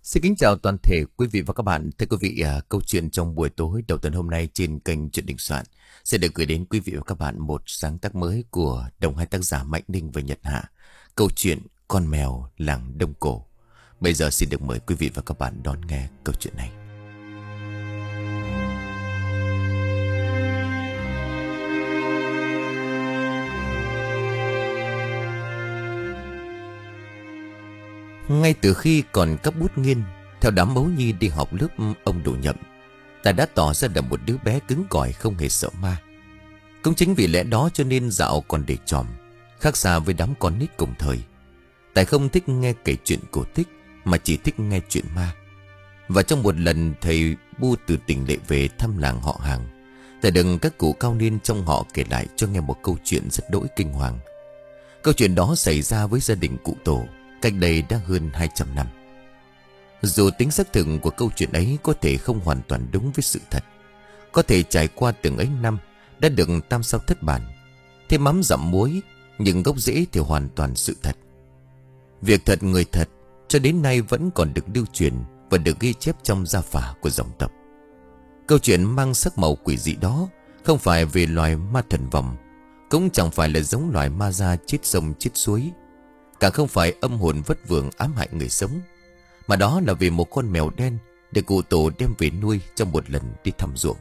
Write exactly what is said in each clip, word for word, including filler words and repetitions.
Xin kính chào toàn thể quý vị và các bạn. Thưa quý vị, à, câu chuyện trong buổi tối đầu tuần hôm nay trên kênh Chuyện Đình Soạn sẽ được gửi đến quý vị và các bạn một sáng tác mới của đồng hai tác giả Mạnh Ninh và Nhật Hạ. Câu chuyện Con Mèo Làng Đông Cổ. Bây giờ xin được mời quý vị và các bạn đón nghe câu chuyện này. Ngay từ khi còn cấp bút nghiên, theo đám mấu nhi đi học lớp ông Đồ Nhậm, ta đã tỏ ra là một đứa bé cứng cỏi không hề sợ ma. Cũng chính vì lẽ đó cho nên dạo còn để tròm, khác xa với đám con nít cùng thời. Tài không thích nghe kể chuyện cổ tích, mà chỉ thích nghe chuyện ma. Và trong một lần thầy Bu từ tỉnh Lệ về thăm làng họ hàng, thầy đừng các cụ cao niên trong họ kể lại cho nghe một câu chuyện rất đỗi kinh hoàng. Câu chuyện đó xảy ra với gia đình cụ Tổ cách đây đã hơn hai trăm năm. Dù tính xác thực của câu chuyện ấy có thể không hoàn toàn đúng với sự thật, có thể trải qua từng ấy năm đã được tam sao thất bản, thêm mắm dặm muối, nhưng gốc rễ thì hoàn toàn sự thật. Việc thật người thật cho đến nay vẫn còn được lưu truyền và được ghi chép trong gia phả của dòng tộc. Câu chuyện mang sắc màu quỷ dị đó không phải về loài ma thần vòng, cũng chẳng phải là giống loài ma da chết sông chết suối, càng không phải âm hồn vất vưởng ám hại người sống, mà đó là vì một con mèo đen được cụ Tổ đem về nuôi trong một lần đi thăm ruộng.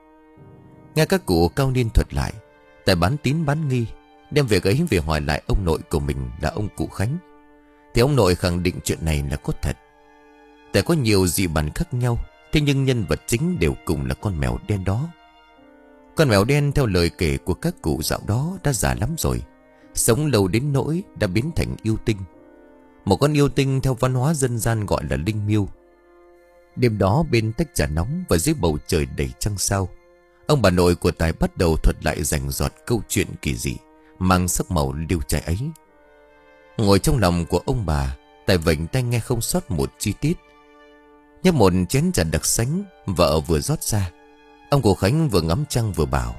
Nghe các cụ cao niên thuật lại, Tài bán tín bán nghi, đem việc ấy về hỏi lại ông nội của mình là ông cụ Khánh, thì ông nội khẳng định chuyện này là có thật. Tài có nhiều dị bản khác nhau, thế nhưng nhân vật chính đều cùng là con mèo đen đó. Con mèo đen theo lời kể của các cụ dạo đó đã già lắm rồi, sống lâu đến nỗi đã biến thành yêu tinh. Một con yêu tinh theo văn hóa dân gian gọi là linh miêu. Đêm đó bên tách trà nóng và dưới bầu trời đầy trăng sao, ông bà nội của Tài bắt đầu thuật lại rành rọt câu chuyện kỳ dị mang sắc màu liêu trai ấy. Ngồi trong lòng của ông bà, Tài vểnh tai nghe không sót một chi tiết. Nhấp một chén trà đặc sánh vợ vừa rót ra, ông cụ Khánh vừa ngắm trăng vừa bảo: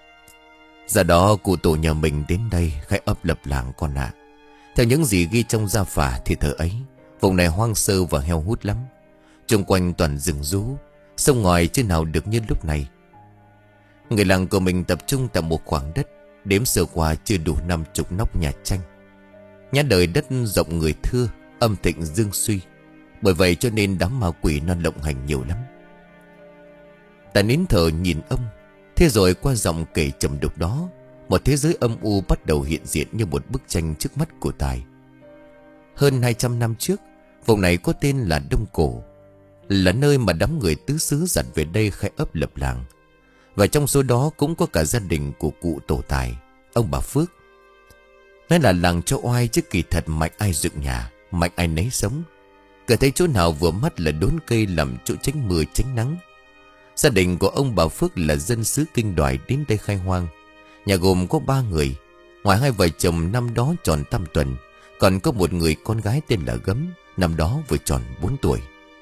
"Giờ đó cụ Tổ nhà mình đến đây khai ấp lập làng con ạ. Theo những gì ghi trong gia phả thì thời ấy vùng này hoang sơ và heo hút lắm, xung quanh toàn rừng rú, sông ngòi chứ nào được như lúc này. Người làng của mình tập trung tại một khoảng đất đếm sơ qua chưa đủ năm chục nóc nhà tranh. Nhá đời đất rộng người thưa, âm thịnh dương suy, bởi vậy cho nên đám ma quỷ nó lộng hành nhiều lắm." Tài nín thở nhìn ông. Thế rồi qua giọng kể trầm đục đó, một thế giới âm u bắt đầu hiện diện như một bức tranh trước mắt của Tài. Hơn hai trăm năm trước, vùng này có tên là Đông Cổ, là nơi mà đám người tứ xứ dạt về đây khai ấp lập làng. Và trong số đó cũng có cả gia đình của cụ Tổ Tài, ông bà Phước. Nói là làng cho oai chứ kỳ thật mạnh ai dựng nhà, mạnh ai nấy sống. Cứ thấy chỗ nào vừa mắt là đốn cây làm chỗ tránh mưa tránh nắng. Gia đình của ông bà Phước là dân xứ Kinh Đoài đến đây khai hoang. Nhà gồm có ba người, ngoài hai vợ chồng năm đó tròn tam tuần, còn có một người con gái tên là Gấm, năm đó vừa tròn bốn tuổi.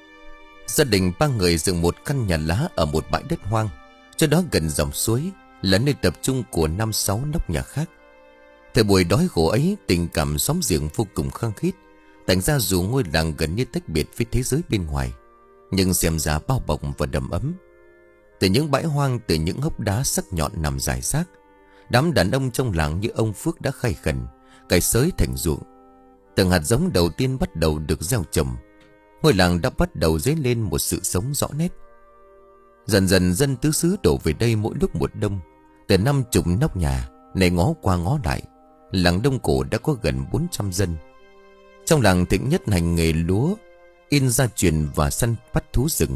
Gia đình ba người dựng một căn nhà lá ở một bãi đất hoang, cho đó gần dòng suối, là nơi tập trung của năm sáu nóc nhà khác. Thời buổi đói khổ ấy, tình cảm xóm giềng vô cùng khăng khít. Thành ra dù ngôi làng gần như tách biệt với thế giới bên ngoài, nhưng xem ra bao bọc và đầm ấm. Từ những bãi hoang, từ những hốc đá sắc nhọn nằm rải rác, đám đàn ông trong làng như ông Phước đã khai khẩn cày xới thành ruộng. Từng hạt giống đầu tiên bắt đầu được gieo trồng, ngôi làng đã bắt đầu dấy lên một sự sống rõ nét. Dần dần dân tứ xứ đổ về đây mỗi lúc một đông. Từ năm chục nóc nhà này ngó qua ngó lại, làng Đông Cổ đã có gần bốn trăm dân. Trong làng thịnh nhất hành nghề lúa, in gia truyền và săn bắt thú rừng.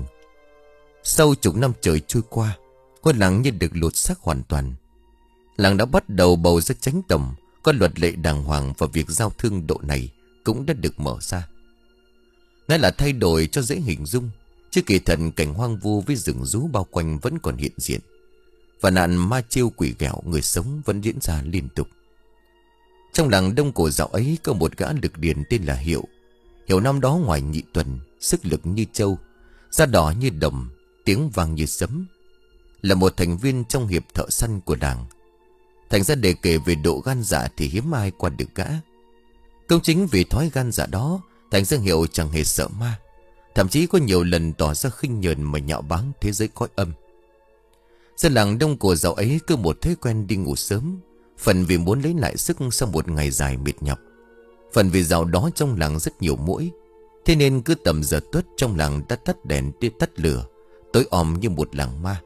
Sau chục năm trời trôi qua, ngôi làng như được lột xác hoàn toàn. Làng đã bắt đầu bầu ra chánh tổng, có luật lệ đàng hoàng, và việc giao thương độ này cũng đã được mở ra. Nói là thay đổi cho dễ hình dung, chứ kỳ thật cảnh hoang vu với rừng rú bao quanh vẫn còn hiện diện, và nạn ma chiêu quỷ ghẹo người sống vẫn diễn ra liên tục. Trong làng Đông Cổ dạo ấy có một gã lực điền tên là Hiệu. Hiệu năm đó ngoài nhị tuần, sức lực như trâu, da đỏ như đồng, tiếng vang như sấm, là một thành viên trong hiệp thợ săn của làng. Thành ra để kể về độ gan dạ thì hiếm ai qua được gã. Công chính vì thói gan dạ đó, thành ra Hiệu chẳng hề sợ ma. thậm chí có nhiều lần tỏ ra khinh nhờn mà nhạo báng thế giới cõi âm. Dân làng đông cổ dạo ấy cứ một thói quen đi ngủ sớm, phần vì muốn lấy lại sức sau một ngày dài mệt nhọc, phần vì dạo đó trong làng rất nhiều muỗi. Thế nên cứ tầm giờ tuất trong làng đã tắt đèn đi tắt lửa, tối om như một làng ma.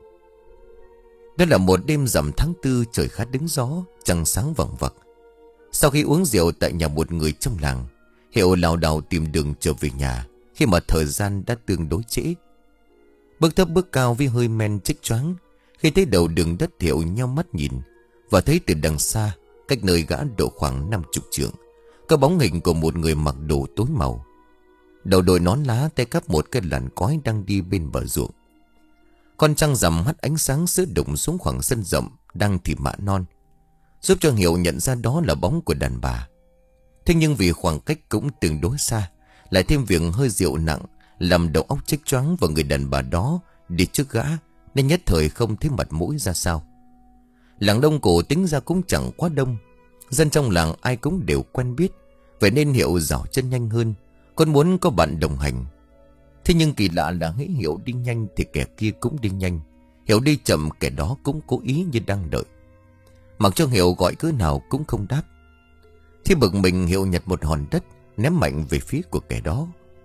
Đó là một đêm rằm tháng tư, trời khá đứng gió, trăng sáng vằng vặc. Sau khi uống rượu tại nhà một người trong làng, Hiệu lảo đảo tìm đường trở về nhà khi mà thời gian đã tương đối trễ. Bước thấp bước cao với hơi men chích choáng, khi thấy đầu đường đất Hiệu nheo mắt nhìn và thấy từ đằng xa, cách nơi gã độ khoảng năm chục trượng, có bóng hình của một người mặc đồ tối màu, đầu đội nón lá, tay cắp một cái làn cói đang đi bên bờ ruộng. Con trăng rằm hắt ánh sáng sữa đụng xuống khoảng sân rộng đang thì mạ non, giúp cho Hiệu nhận ra đó là bóng của đàn bà. Thế nhưng vì khoảng cách cũng tương đối xa, lại thêm việc hơi rượu nặng làm đầu óc chích choáng và người đàn bà đó đi trước gã, nên nhất thời không thấy mặt mũi ra sao. Làng đông cổ tính ra cũng chẳng quá đông, dân trong làng ai cũng đều quen biết, vậy nên Hiệu dảo chân nhanh hơn, còn muốn có bạn đồng hành. Thế nhưng kỳ lạ là hễ Hiệu đi nhanh thì kẻ kia cũng đi nhanh, Hiệu đi chậm kẻ đó cũng cố ý như đang đợi. Mặc cho Hiệu gọi cỡ nào cũng không đáp. Thì bực mình, Hiệu nhặt một hòn đất ném mạnh về phía của kẻ đó.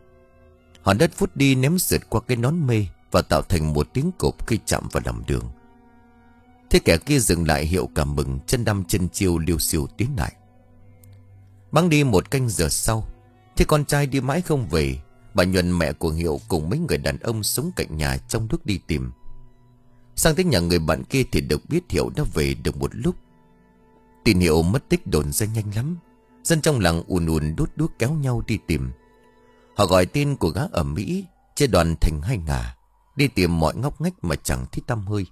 Hòn đất phút đi ném sượt qua cái nón mê và tạo thành một tiếng cộp khi chạm vào lòng đường. Thế kẻ kia dừng lại, Hiệu cảm mừng, chân đăm chân chiêu liêu xiêu tiến lại. Băng đi một canh giờ sau, thế con trai đi mãi không về, bà Nhuần mẹ của Hiệu cùng mấy người đàn ông sống cạnh nhà trong lúc đi tìm. Sang tới nhà người bạn kia thì được biết Hiệu đã về được một lúc. Tin Hiệu mất tích đồn ra nhanh lắm, dân trong làng ùn ùn đốt đuốc kéo nhau đi tìm. Họ gọi tên của gã ở Mỹ, chia đoàn thành hai ngả, đi tìm mọi ngóc ngách mà chẳng thấy tăm hơi.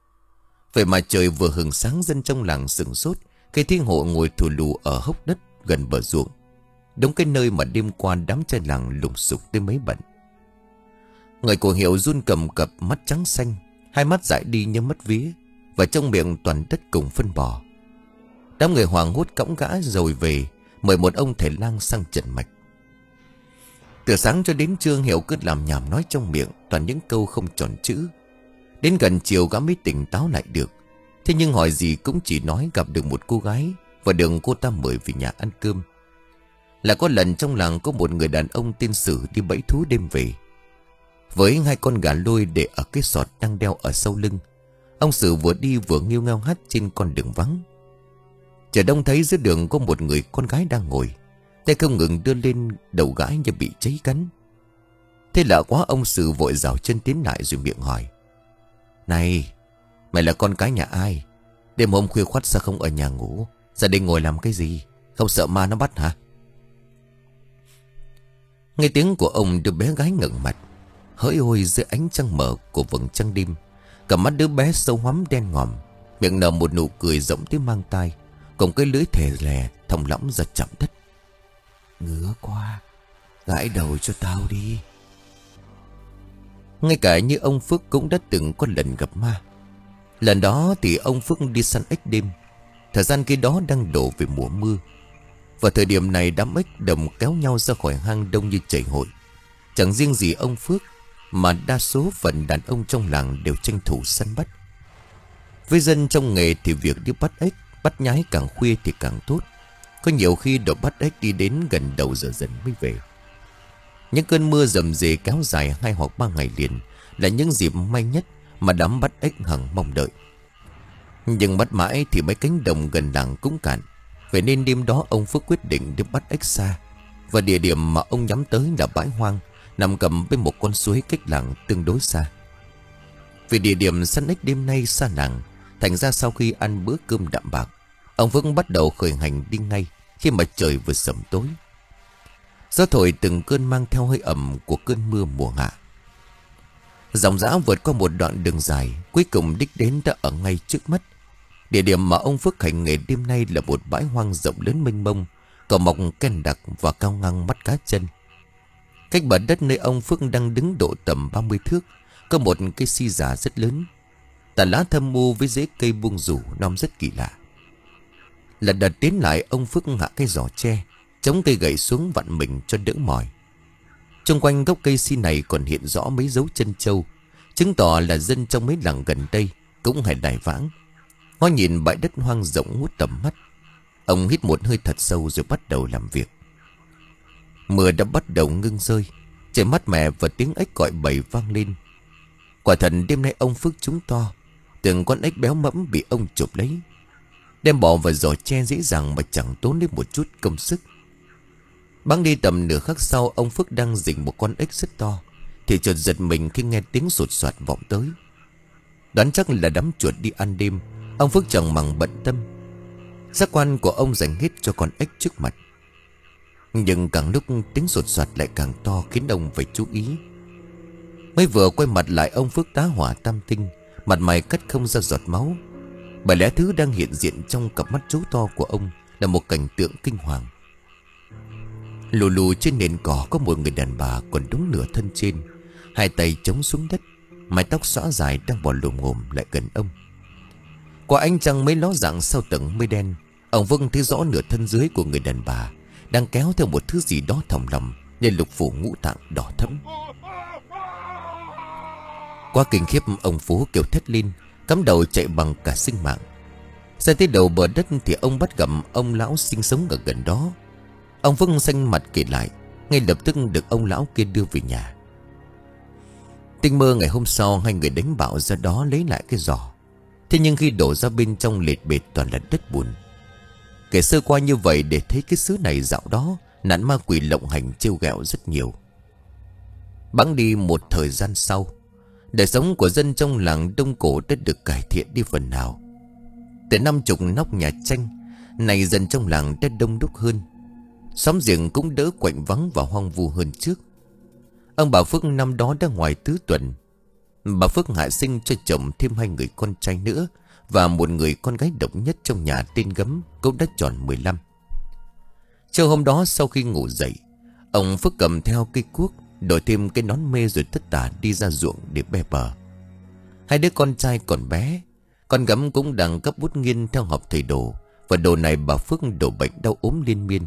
Vậy mà trời vừa hừng sáng, dân trong làng sửng sốt khi thấy Hộ ngồi thù lù ở hốc đất gần bờ ruộng, đúng cái nơi mà đêm qua đám trai làng lùng sục tới mấy bận. Người của Hiệu run cầm cập, mắt trắng xanh, hai mắt dại đi như mất vía, và trong miệng toàn đất cùng phân bò. Đám người hoảng hốt cõng gã rồi về mời một ông thầy lang sang trần mạch. Từ sáng cho đến trưa, Hiệu cứ làm nhảm nói trong miệng toàn những câu không tròn chữ. Đến gần chiều gã mới tỉnh táo lại được. Thế nhưng hỏi gì cũng chỉ nói gặp được một cô gái và được cô ta mời về nhà ăn cơm. Là có lần trong làng có một người đàn ông tên Sử đi bẫy thú đêm về, với hai con gà lôi để ở cái sọt đang đeo ở sau lưng. Ông Sử vừa đi vừa nghêu ngao hát trên con đường vắng. Trời đông thấy giữa đường có một người con gái đang ngồi, tay không ngừng đưa lên đầu gái như bị cháy cắn. Thế lạ quá, ông Sử vội rảo chân tiến lại rồi miệng hỏi: "Này, mày là con cái nhà ai? Đêm hôm khuya khoắt sao không ở nhà ngủ? Gia đình ngồi làm cái gì? Không sợ ma nó bắt hả?" Nghe tiếng của ông, đứa bé gái ngẩng mặt, hỡi ôi dưới ánh trăng mở của vầng trăng đêm. Cả mắt đứa bé sâu hoắm đen ngòm, miệng nở một nụ cười rộng tới mang tai, cùng cái lưỡi thè lè thòng lỏng ra chạm đất. "Ngứa quá, gãi đầu cho tao đi." Ngay cả như ông Phước cũng đã từng có lần gặp ma. Lần đó thì ông Phước đi săn ếch đêm. Thời gian khi đó đang đổ về mùa mưa. Vào thời điểm này đám ếch đồng kéo nhau ra khỏi hang đông như chảy hội. Chẳng riêng gì ông Phước, mà đa số phận đàn ông trong làng đều tranh thủ săn bắt. Với dân trong nghề thì việc đi bắt ếch, bắt nhái càng khuya thì càng tốt. Có nhiều khi đội bắt ếch đi đến gần đầu giờ dần mới về. Những cơn mưa rầm rề kéo dài hai hoặc ba ngày liền là những dịp may nhất mà đám bắt ếch hằng mong đợi. Nhưng bắt mãi thì mấy cánh đồng gần làng cũng cạn. Vậy nên đêm đó ông Phước quyết định đi bắt ếch xa. Và địa điểm mà ông nhắm tới là bãi hoang nằm cầm bên một con suối cách làng tương đối xa. Vì địa điểm săn ếch đêm nay xa làng, thành ra sau khi ăn bữa cơm đạm bạc, ông Phước bắt đầu khởi hành đi ngay khi mà trời vừa sẩm tối. Gió thổi từng cơn mang theo hơi ẩm của cơn mưa mùa hạ. Dòng dã vượt qua một đoạn đường dài, cuối cùng đích đến đã ở ngay trước mắt. Địa điểm mà ông Phước hành nghề đêm nay là một bãi hoang rộng lớn mênh mông, cỏ mọc ken đặc và cao ngang mắt cá chân. Cách bờ đất nơi ông Phước đang đứng độ tầm ba mươi thước, có một cây si già rất lớn. Tàn lá thâm u với rễ cây buông rủ non rất kỳ lạ. Lần đợt tiến lại, ông Phước hạ cái giỏ tre, chống cây gậy xuống vặn mình cho đỡ mỏi. Xung quanh gốc cây si này còn hiện rõ mấy dấu chân trâu, chứng tỏ là dân trong mấy làng gần đây cũng hay đài vãng. Ngó nhìn bãi đất hoang rộng ngút tầm mắt, ông hít một hơi thật sâu rồi bắt đầu làm việc. Mưa đã bắt đầu ngưng rơi, trời mát mẻ và tiếng ếch gọi bầy vang lên. Quả thật đêm nay ông Phước trúng to. Từng con ếch béo mẫm bị ông chụp lấy, đem bỏ vào giỏ tre dễ dàng mà chẳng tốn đến một chút công sức. Bắn đi tầm nửa khắc sau, ông Phước đang dình một con ếch rất to thì chợt giật mình khi nghe tiếng sột soạt vọng tới. Đoán chắc là đám chuột đi ăn đêm, ông Phước chẳng màng bận tâm. Giác quan của ông dành hết cho con ếch trước mặt. Nhưng càng lúc tiếng sột soạt lại càng to khiến ông phải chú ý. Mới vừa quay mặt lại, ông Phước tá hỏa tam tinh, mặt mày cắt không ra giọt máu. Bởi lẽ thứ đang hiện diện trong cặp mắt trố to của ông là một cảnh tượng kinh hoàng. Lù lù trên nền cỏ có một người đàn bà còn đúng nửa thân trên, hai tay chống xuống đất, mái tóc xõa dài đang bò lồm ngồm lại gần ông. Qua ánh trăng mấy ló dạng sau tầng mây đen, ông Vâng thấy rõ nửa thân dưới của người đàn bà đang kéo theo một thứ gì đó thòng lọng nên lục phủ ngũ tạng đỏ thẫm. Quá kinh khiếp, ông Phú kêu thét lên, cắm đầu chạy bằng cả sinh mạng. Ra tới đầu bờ đất thì ông bắt gặp ông lão sinh sống ở gần đó. Ông Vâng xanh mặt kể lại, ngay lập tức được ông lão kia đưa về nhà. Tinh mơ ngày hôm sau, hai người đánh bạo ra đó lấy lại cái giỏ. Thế nhưng khi đổ ra bên trong lệt bệt toàn là đất bùn. Kể sơ qua như vậy để thấy cái xứ này dạo đó nạn ma quỷ lộng hành trêu ghẹo rất nhiều. Bẵng đi một thời gian sau, đời sống của dân trong làng Đông Cổ đã được cải thiện đi phần nào. Từ năm chục nóc nhà tranh, này dân trong làng đã đông đúc hơn. Xóm giềng cũng đỡ quạnh vắng và hoang vu hơn trước. Ông bà Phước năm đó đã ngoài tứ tuần. Bà Phước hạ sinh cho chồng thêm hai người con trai nữa, và một người con gái độc nhất trong nhà tên Gấm cũng đã tròn mười lăm. Chiều hôm đó sau khi ngủ dậy, ông Phước cầm theo cây cuốc, đổi thêm cái nón mê rồi tất tả đi ra ruộng để bè bờ. Hai đứa con trai còn bé, con Gấm cũng đang cấp bút nghiên theo học thầy đồ, và đồ này bà Phước đổ bệnh đau ốm liên miên.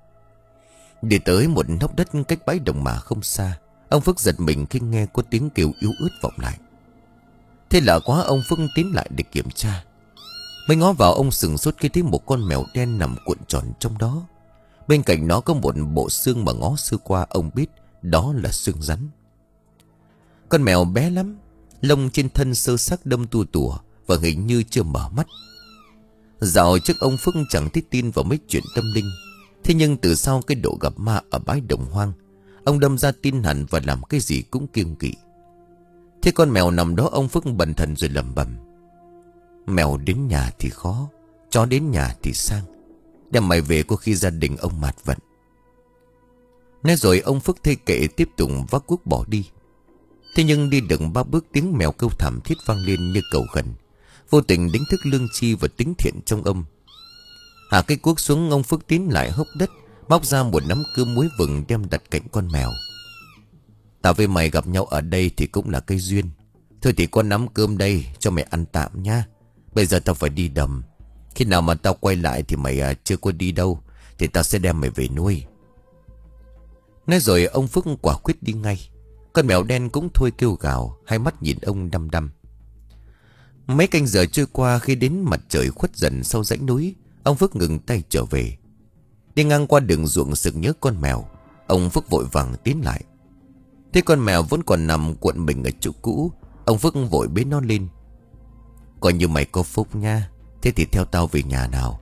Đi tới một nóc đất cách bãi đồng mà không xa, ông Phước giật mình khi nghe có tiếng kêu yếu ớt vọng lại. Thế lạ quá, ông Phước tiến lại để kiểm tra. Mới ngó vào, ông sừng sốt khi thấy một con mèo đen nằm cuộn tròn trong đó. Bên cạnh nó có một bộ xương mà ngó sơ qua ông biết đó là xương rắn. Con mèo bé lắm, lông trên thân sơ xác đâm tua tủa và hình như chưa mở mắt. Dạo trước ông Phước chẳng thích tin vào mấy chuyện tâm linh. Thế nhưng từ sau cái độ gặp ma ở bãi đồng hoang, ông đâm ra tin hẳn và làm cái gì cũng kiêng kỵ. Thế con mèo nằm đó, ông Phước bần thần rồi lẩm bẩm: mèo đến nhà thì khó, chó đến nhà thì sang, đem mày về có khi gia đình ông mạt vận. Nói rồi ông Phước thê kệ tiếp tục vác cuốc bỏ đi. Thế nhưng đi được ba bước, tiếng mèo kêu thảm thiết vang lên như cầu khẩn, vô tình đánh thức lương tri và tính thiện trong ông. Hạ cái cuốc xuống, ông Phước tiến lại hốc đất, móc ra một nắm cơm muối vừng đem đặt cạnh con mèo. Tao với mày gặp nhau ở đây thì cũng là cây duyên. Thôi thì con nắm cơm đây cho mày ăn tạm nha. Bây giờ tao phải đi đầm. Khi nào mà tao quay lại thì mày à, chưa có đi đâu, thì tao sẽ đem mày về nuôi. Nói rồi ông Phước quả quyết đi ngay. Con mèo đen cũng thôi kêu gào, hai mắt nhìn ông đăm đăm. Mấy canh giờ trôi qua, khi đến mặt trời khuất dần sau dãy núi, ông Phước ngừng tay trở về. Đi ngang qua đường ruộng sực nhớ con mèo, ông Phước vội vàng tiến lại. Thế con mèo vẫn còn nằm cuộn mình ở chỗ cũ, ông Phước vội bế nó lên. Coi như mày có phúc nha, thế thì theo tao về nhà nào.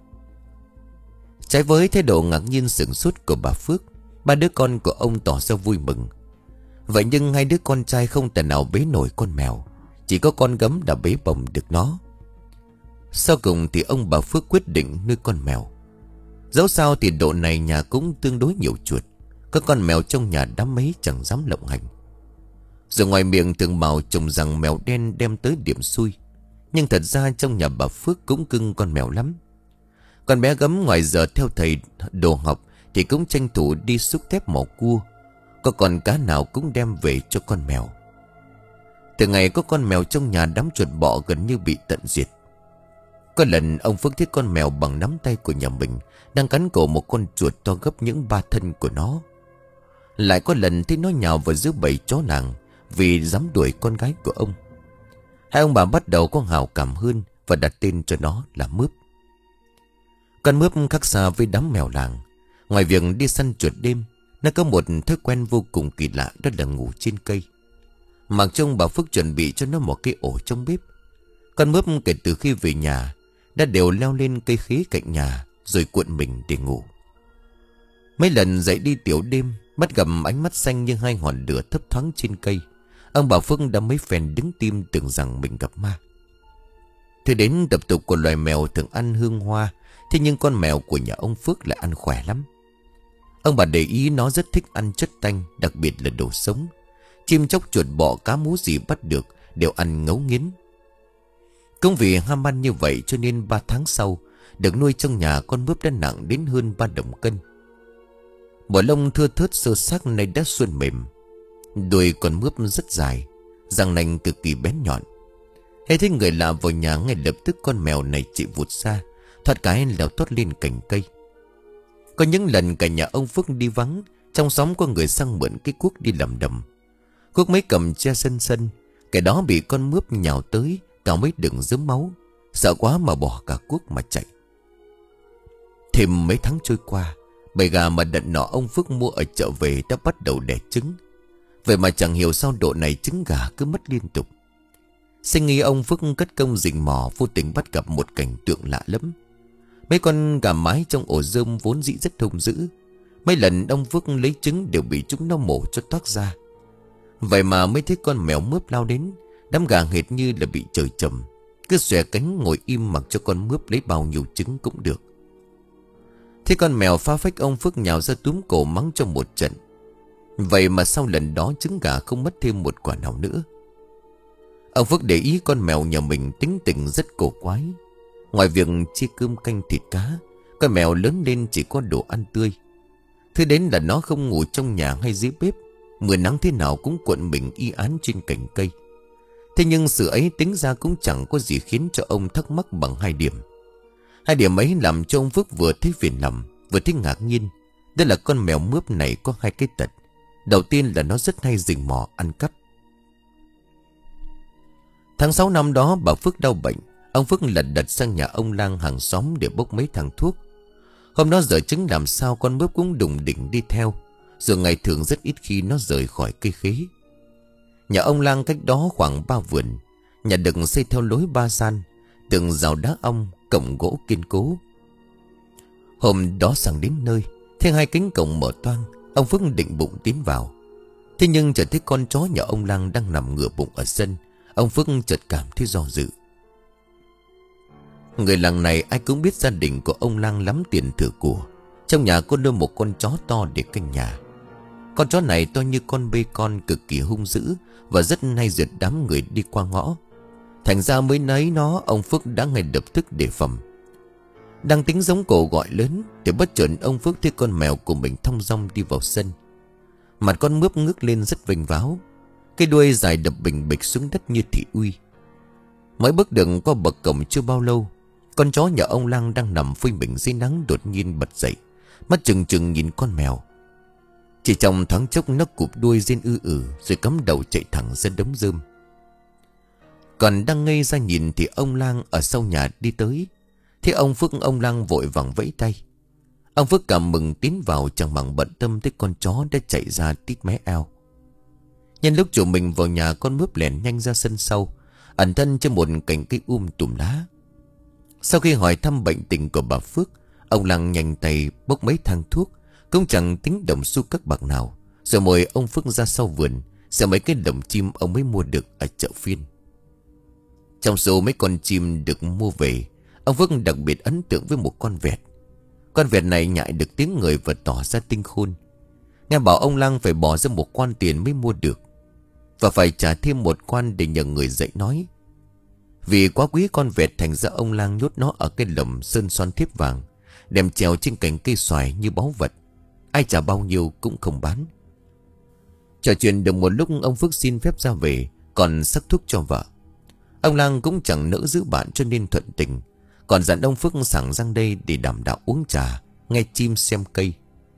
Trái với thái độ ngạc nhiên sửng sốt của bà Phước, ba đứa con của ông tỏ ra vui mừng. Vậy nhưng hai đứa con trai không thể nào bế nổi con mèo, chỉ có con Gấm đã bế bồng được nó. Sau cùng thì ông bà Phước quyết định nuôi con mèo. Dẫu sao thì độ này nhà cũng tương đối nhiều chuột, các con mèo trong nhà đám mấy chẳng dám lộng hành. Rồi ngoài miệng thường bảo chồng rằng mèo đen đem tới điểm xui, nhưng thật ra trong nhà bà Phước cũng cưng con mèo lắm. Con bé Gấm ngoài giờ theo thầy đồ học thì cũng tranh thủ đi xúc thép mỏ cua, có con cá nào cũng đem về cho con mèo. Từ ngày có con mèo trong nhà, đám chuột bọ gần như bị tận diệt. Có lần ông Phước thấy con mèo bằng nắm tay của nhà mình đang cắn cổ một con chuột to gấp những ba thân của nó. Lại có lần thấy nó nhào vào giữa bầy chó nàng vì dám đuổi con gái của ông. Hai ông bà bắt đầu có hào cảm hơn và đặt tên cho nó là Mướp. Con Mướp khác xa với đám mèo làng. Ngoài việc đi săn chuột đêm, nó có một thói quen vô cùng kỳ lạ, đó là ngủ trên cây. Mặc trông bà Phước chuẩn bị cho nó một cái ổ trong bếp. Con Mướp kể từ khi về nhà đã đều leo lên cây khế cạnh nhà rồi cuộn mình để ngủ. Mấy lần dậy đi tiểu đêm, bắt gặp ánh mắt xanh như hai ngọn lửa thấp thoáng trên cây, ông bà Phước đã mấy phen đứng tim tưởng rằng mình gặp ma. Thế đến tập tục của loài mèo thường ăn hương hoa, thế nhưng con mèo của nhà ông Phước lại ăn khỏe lắm. Ông bà để ý nó rất thích ăn chất tanh, đặc biệt là đồ sống. Chim chóc chuột bọ cá mú gì bắt được đều ăn ngấu nghiến. Cũng vì ham ăn như vậy cho nên ba tháng sau, được nuôi trong nhà, con Mướp đã nặng đến hơn ba đồng cân. Bộ lông thưa thớt sơ xác này đã suôn mềm. Đuôi con Mướp rất dài, răng nanh cực kỳ bén nhọn. Hễ thấy người lạ vào nhà, ngay lập tức con mèo này chạy vụt ra, thoát cái leo tót lên cành cây. Có những lần cả nhà ông Phước đi vắng, trong xóm có người sang mượn cái cuốc đi làm đầm. Cuốc mấy cầm che sân sân, cái đó bị con Mướp nhào tới, cào mấy đường dớm máu, sợ quá mà bỏ cả cuốc mà chạy. Thêm mấy tháng trôi qua, bầy gà mà đợt nọ ông Phước mua ở chợ về đã bắt đầu đẻ trứng. Vậy mà chẳng hiểu sao độ này trứng gà cứ mất liên tục. Sinh nghi ông Phước cất công rình mò, vô tình bắt gặp một cảnh tượng lạ lắm. Mấy con gà mái trong ổ rơm vốn dĩ rất hung dữ. Mấy lần ông Phước lấy trứng đều bị chúng nó mổ cho toác ra. Vậy mà mới thấy con mèo Mướp lao đến, đám gà hệt như là bị trời trầm, cứ xòe cánh ngồi im mặc cho con Mướp lấy bao nhiêu trứng cũng được. Thế con mèo phá phách, ông Phước nhào ra túm cổ mắng cho một trận. Vậy mà sau lần đó trứng gà không mất thêm một quả nào nữa. Ông Phước để ý con mèo nhà mình tính tình rất cổ quái. Ngoài việc chia cơm canh thịt cá, con mèo lớn lên chỉ có đồ ăn tươi. Thứ đến là nó không ngủ trong nhà hay dưới bếp, mưa nắng thế nào cũng cuộn mình y án trên cành cây. Thế nhưng sự ấy tính ra cũng chẳng có gì khiến cho ông thắc mắc bằng hai điểm. Hai điểm ấy làm cho ông Phước vừa thấy phiền lòng, vừa thấy ngạc nhiên. Đó là con mèo Mướp này có hai cái tật. Đầu tiên là nó rất hay rình mò ăn cắp. Tháng sáu năm đó bà Phước đau bệnh. Ông Phước lật đật sang nhà ông lang hàng xóm để bốc mấy thằng thuốc. Hôm đó giờ chứng làm sao con Mướp cũng đùng đỉnh đi theo. Rồi ngày thường rất ít khi nó rời khỏi cây khế. Nhà ông lang cách đó khoảng ba vườn. Nhà được xây theo lối ba gian, tường rào đá ong, cổng gỗ kiên cố. Hôm đó sang đến nơi, thấy hai cánh cổng mở toang. Ông Phước định bụng tiến vào. Thế nhưng chợt thấy con chó nhà ông lang đang nằm ngửa bụng ở sân. Ông Phước chợt cảm thấy do dự. Người làng này ai cũng biết gia đình của ông lang lắm tiền thừa của. Trong nhà có nuôi một con chó to để canh nhà. Con chó này to như con bê con, cực kỳ hung dữ và rất hay rượt đám người đi qua ngõ. Thành ra mới nấy nó, ông Phước đã ngay lập tức đề phòng. Đang tính giống cổ gọi lớn thì bất chợt ông Phước thấy con mèo của mình thong dong đi vào sân. Mặt con Mướp ngước lên rất vênh váo, cái đuôi dài đập bình bịch xuống đất như thị uy. Mới bước được qua bậc cổng chưa bao lâu, con chó nhà ông lang đang nằm phơi mình dưới nắng đột nhiên bật dậy, mắt trừng trừng nhìn con mèo. Chỉ trong thoáng chốc nó cụp đuôi rên ư ử rồi cắm đầu chạy thẳng ra đống rơm. Còn đang ngây ra nhìn thì ông lang ở sau nhà đi tới. Thế ông Phước ông lang vội vàng vẫy tay. Ông Phước cảm mừng tiến vào, chẳng bằng bận tâm tới con chó đã chạy ra tít mé eo. Nhân lúc chủ mình vào nhà, con Mướp lẻn nhanh ra sân sau, ẩn thân trên một cành cây um tùm lá. Sau khi hỏi thăm bệnh tình của bà Phước, ông lang nhanh tay bốc mấy thang thuốc, cũng chẳng tính đồng xu các bạc nào, rồi mời ông Phước ra sau vườn xem mấy cái lồng chim ông mới mua được ở chợ phiên. Trong số mấy con chim được mua về, ông Phước đặc biệt ấn tượng với một con vẹt. Con vẹt này nhại được tiếng người và tỏ ra tinh khôn. Nghe bảo ông lang phải bỏ ra một quan tiền mới mua được, và phải trả thêm một quan để nhờ người dạy nói. Vì quá quý con vẹt, thành ra ông lang nhốt nó ở cái lồng sơn son thiếp vàng, đem treo trên cành cây xoài như báu vật. Ai trả bao nhiêu cũng không bán. Trò chuyện được một lúc, ông Phước xin phép ra về, còn sắc thuốc cho vợ. Ông lang cũng chẳng nỡ giữ bạn cho nên thuận tình, còn dặn ông Phước sẵn răng đây để đảm đạo uống trà, nghe chim xem cây.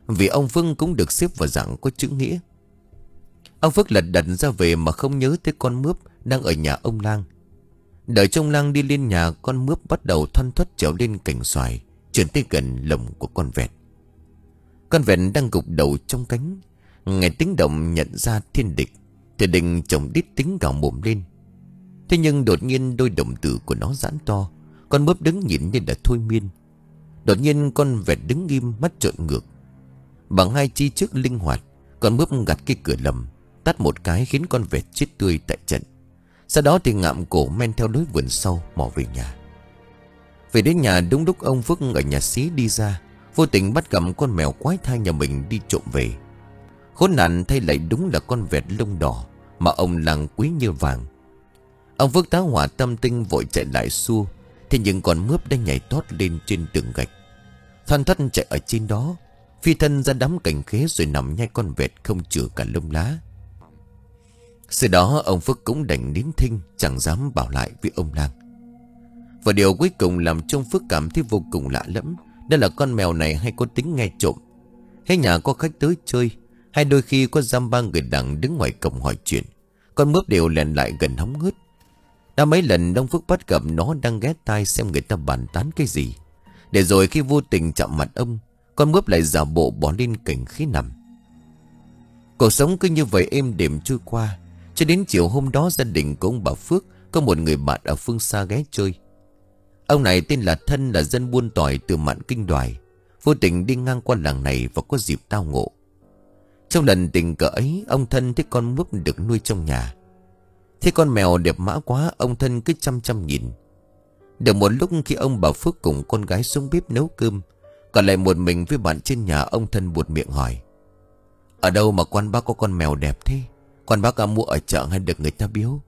vì ông Phước cũng được xếp vào dạng có chữ nghĩa. Ông Phước lật đật ra về mà không nhớ tới con mướp đang ở nhà ông Lang. Đợi trông Lang đi lên nhà, con mướp bắt đầu thoăn thoắt trèo lên cành xoài, chuyển tới gần lồng của con vẹt. Con vẹt đang gục đầu trong cánh, nghe tiếng động nhận ra thiên địch, thì định chồng đít tính gào mồm lên. Thế nhưng đột nhiên đôi đồng tử của nó giãn to, con mướp đứng nhìn như là thôi miên. Đột nhiên con vẹt đứng im, mắt trợn ngược. Bằng hai chi trước linh hoạt, con mướp gạt cái cửa lầm, tát một cái khiến con vẹt chết tươi tại trận. Sau đó thì ngạm cổ men theo lối vườn sau mò về nhà. Về đến nhà đúng lúc ông Phước ở nhà xí đi ra, vô tình bắt gặp con mèo quái thai nhà mình đi trộm về. Khốn nạn thay lại đúng là con vẹt lông đỏ mà ông Lang quý như vàng. Ông Phước tá hỏa tâm tinh vội chạy lại xua, thế nhưng con mướp đã nhảy tót lên trên tường gạch, thoăn thoắt chạy ở trên đó, phi thân ra đám cành khế rồi nằm nhai con vẹt không chừa cả lông lá. Sau đó ông Phước cũng đành nín thinh, chẳng dám bảo lại với ông Lang. Và điều cuối cùng làm cho ông Phước cảm thấy vô cùng lạ lẫm, đó là con mèo này hay có tính nghe trộm. Hết nhà có khách tới chơi, hay đôi khi có dăm ba người đàn đứng ngoài cổng hỏi chuyện, con mướp đều lèn lại gần hóng hớt. Đã mấy lần ông Phước bắt gặp nó đang ghé tai xem người ta bàn tán cái gì, để rồi khi vô tình chạm mặt ông, con mướp lại giả bộ bỏ lên cành khí nằm. Cuộc sống cứ như vậy êm đềm trôi qua, cho đến chiều hôm đó gia đình của ông bà Phước có một người bạn ở phương xa ghé chơi. Ông này tên là Thân, là dân buôn tỏi từ Mạn Kinh Đoài, vô tình đi ngang qua làng này và có dịp tao ngộ. Trong lần tình cờ ấy, ông Thân thấy con mướp được nuôi trong nhà. Thế con mèo đẹp mã quá, ông Thân cứ chăm chăm nhìn. Được một lúc khi ông bà Phước cùng con gái xuống bếp nấu cơm, còn lại một mình với bạn trên nhà, ông Thân buột miệng hỏi: ở đâu mà quan bác có con mèo đẹp thế? Quan bác à, mua ở chợ hay được người ta biếu?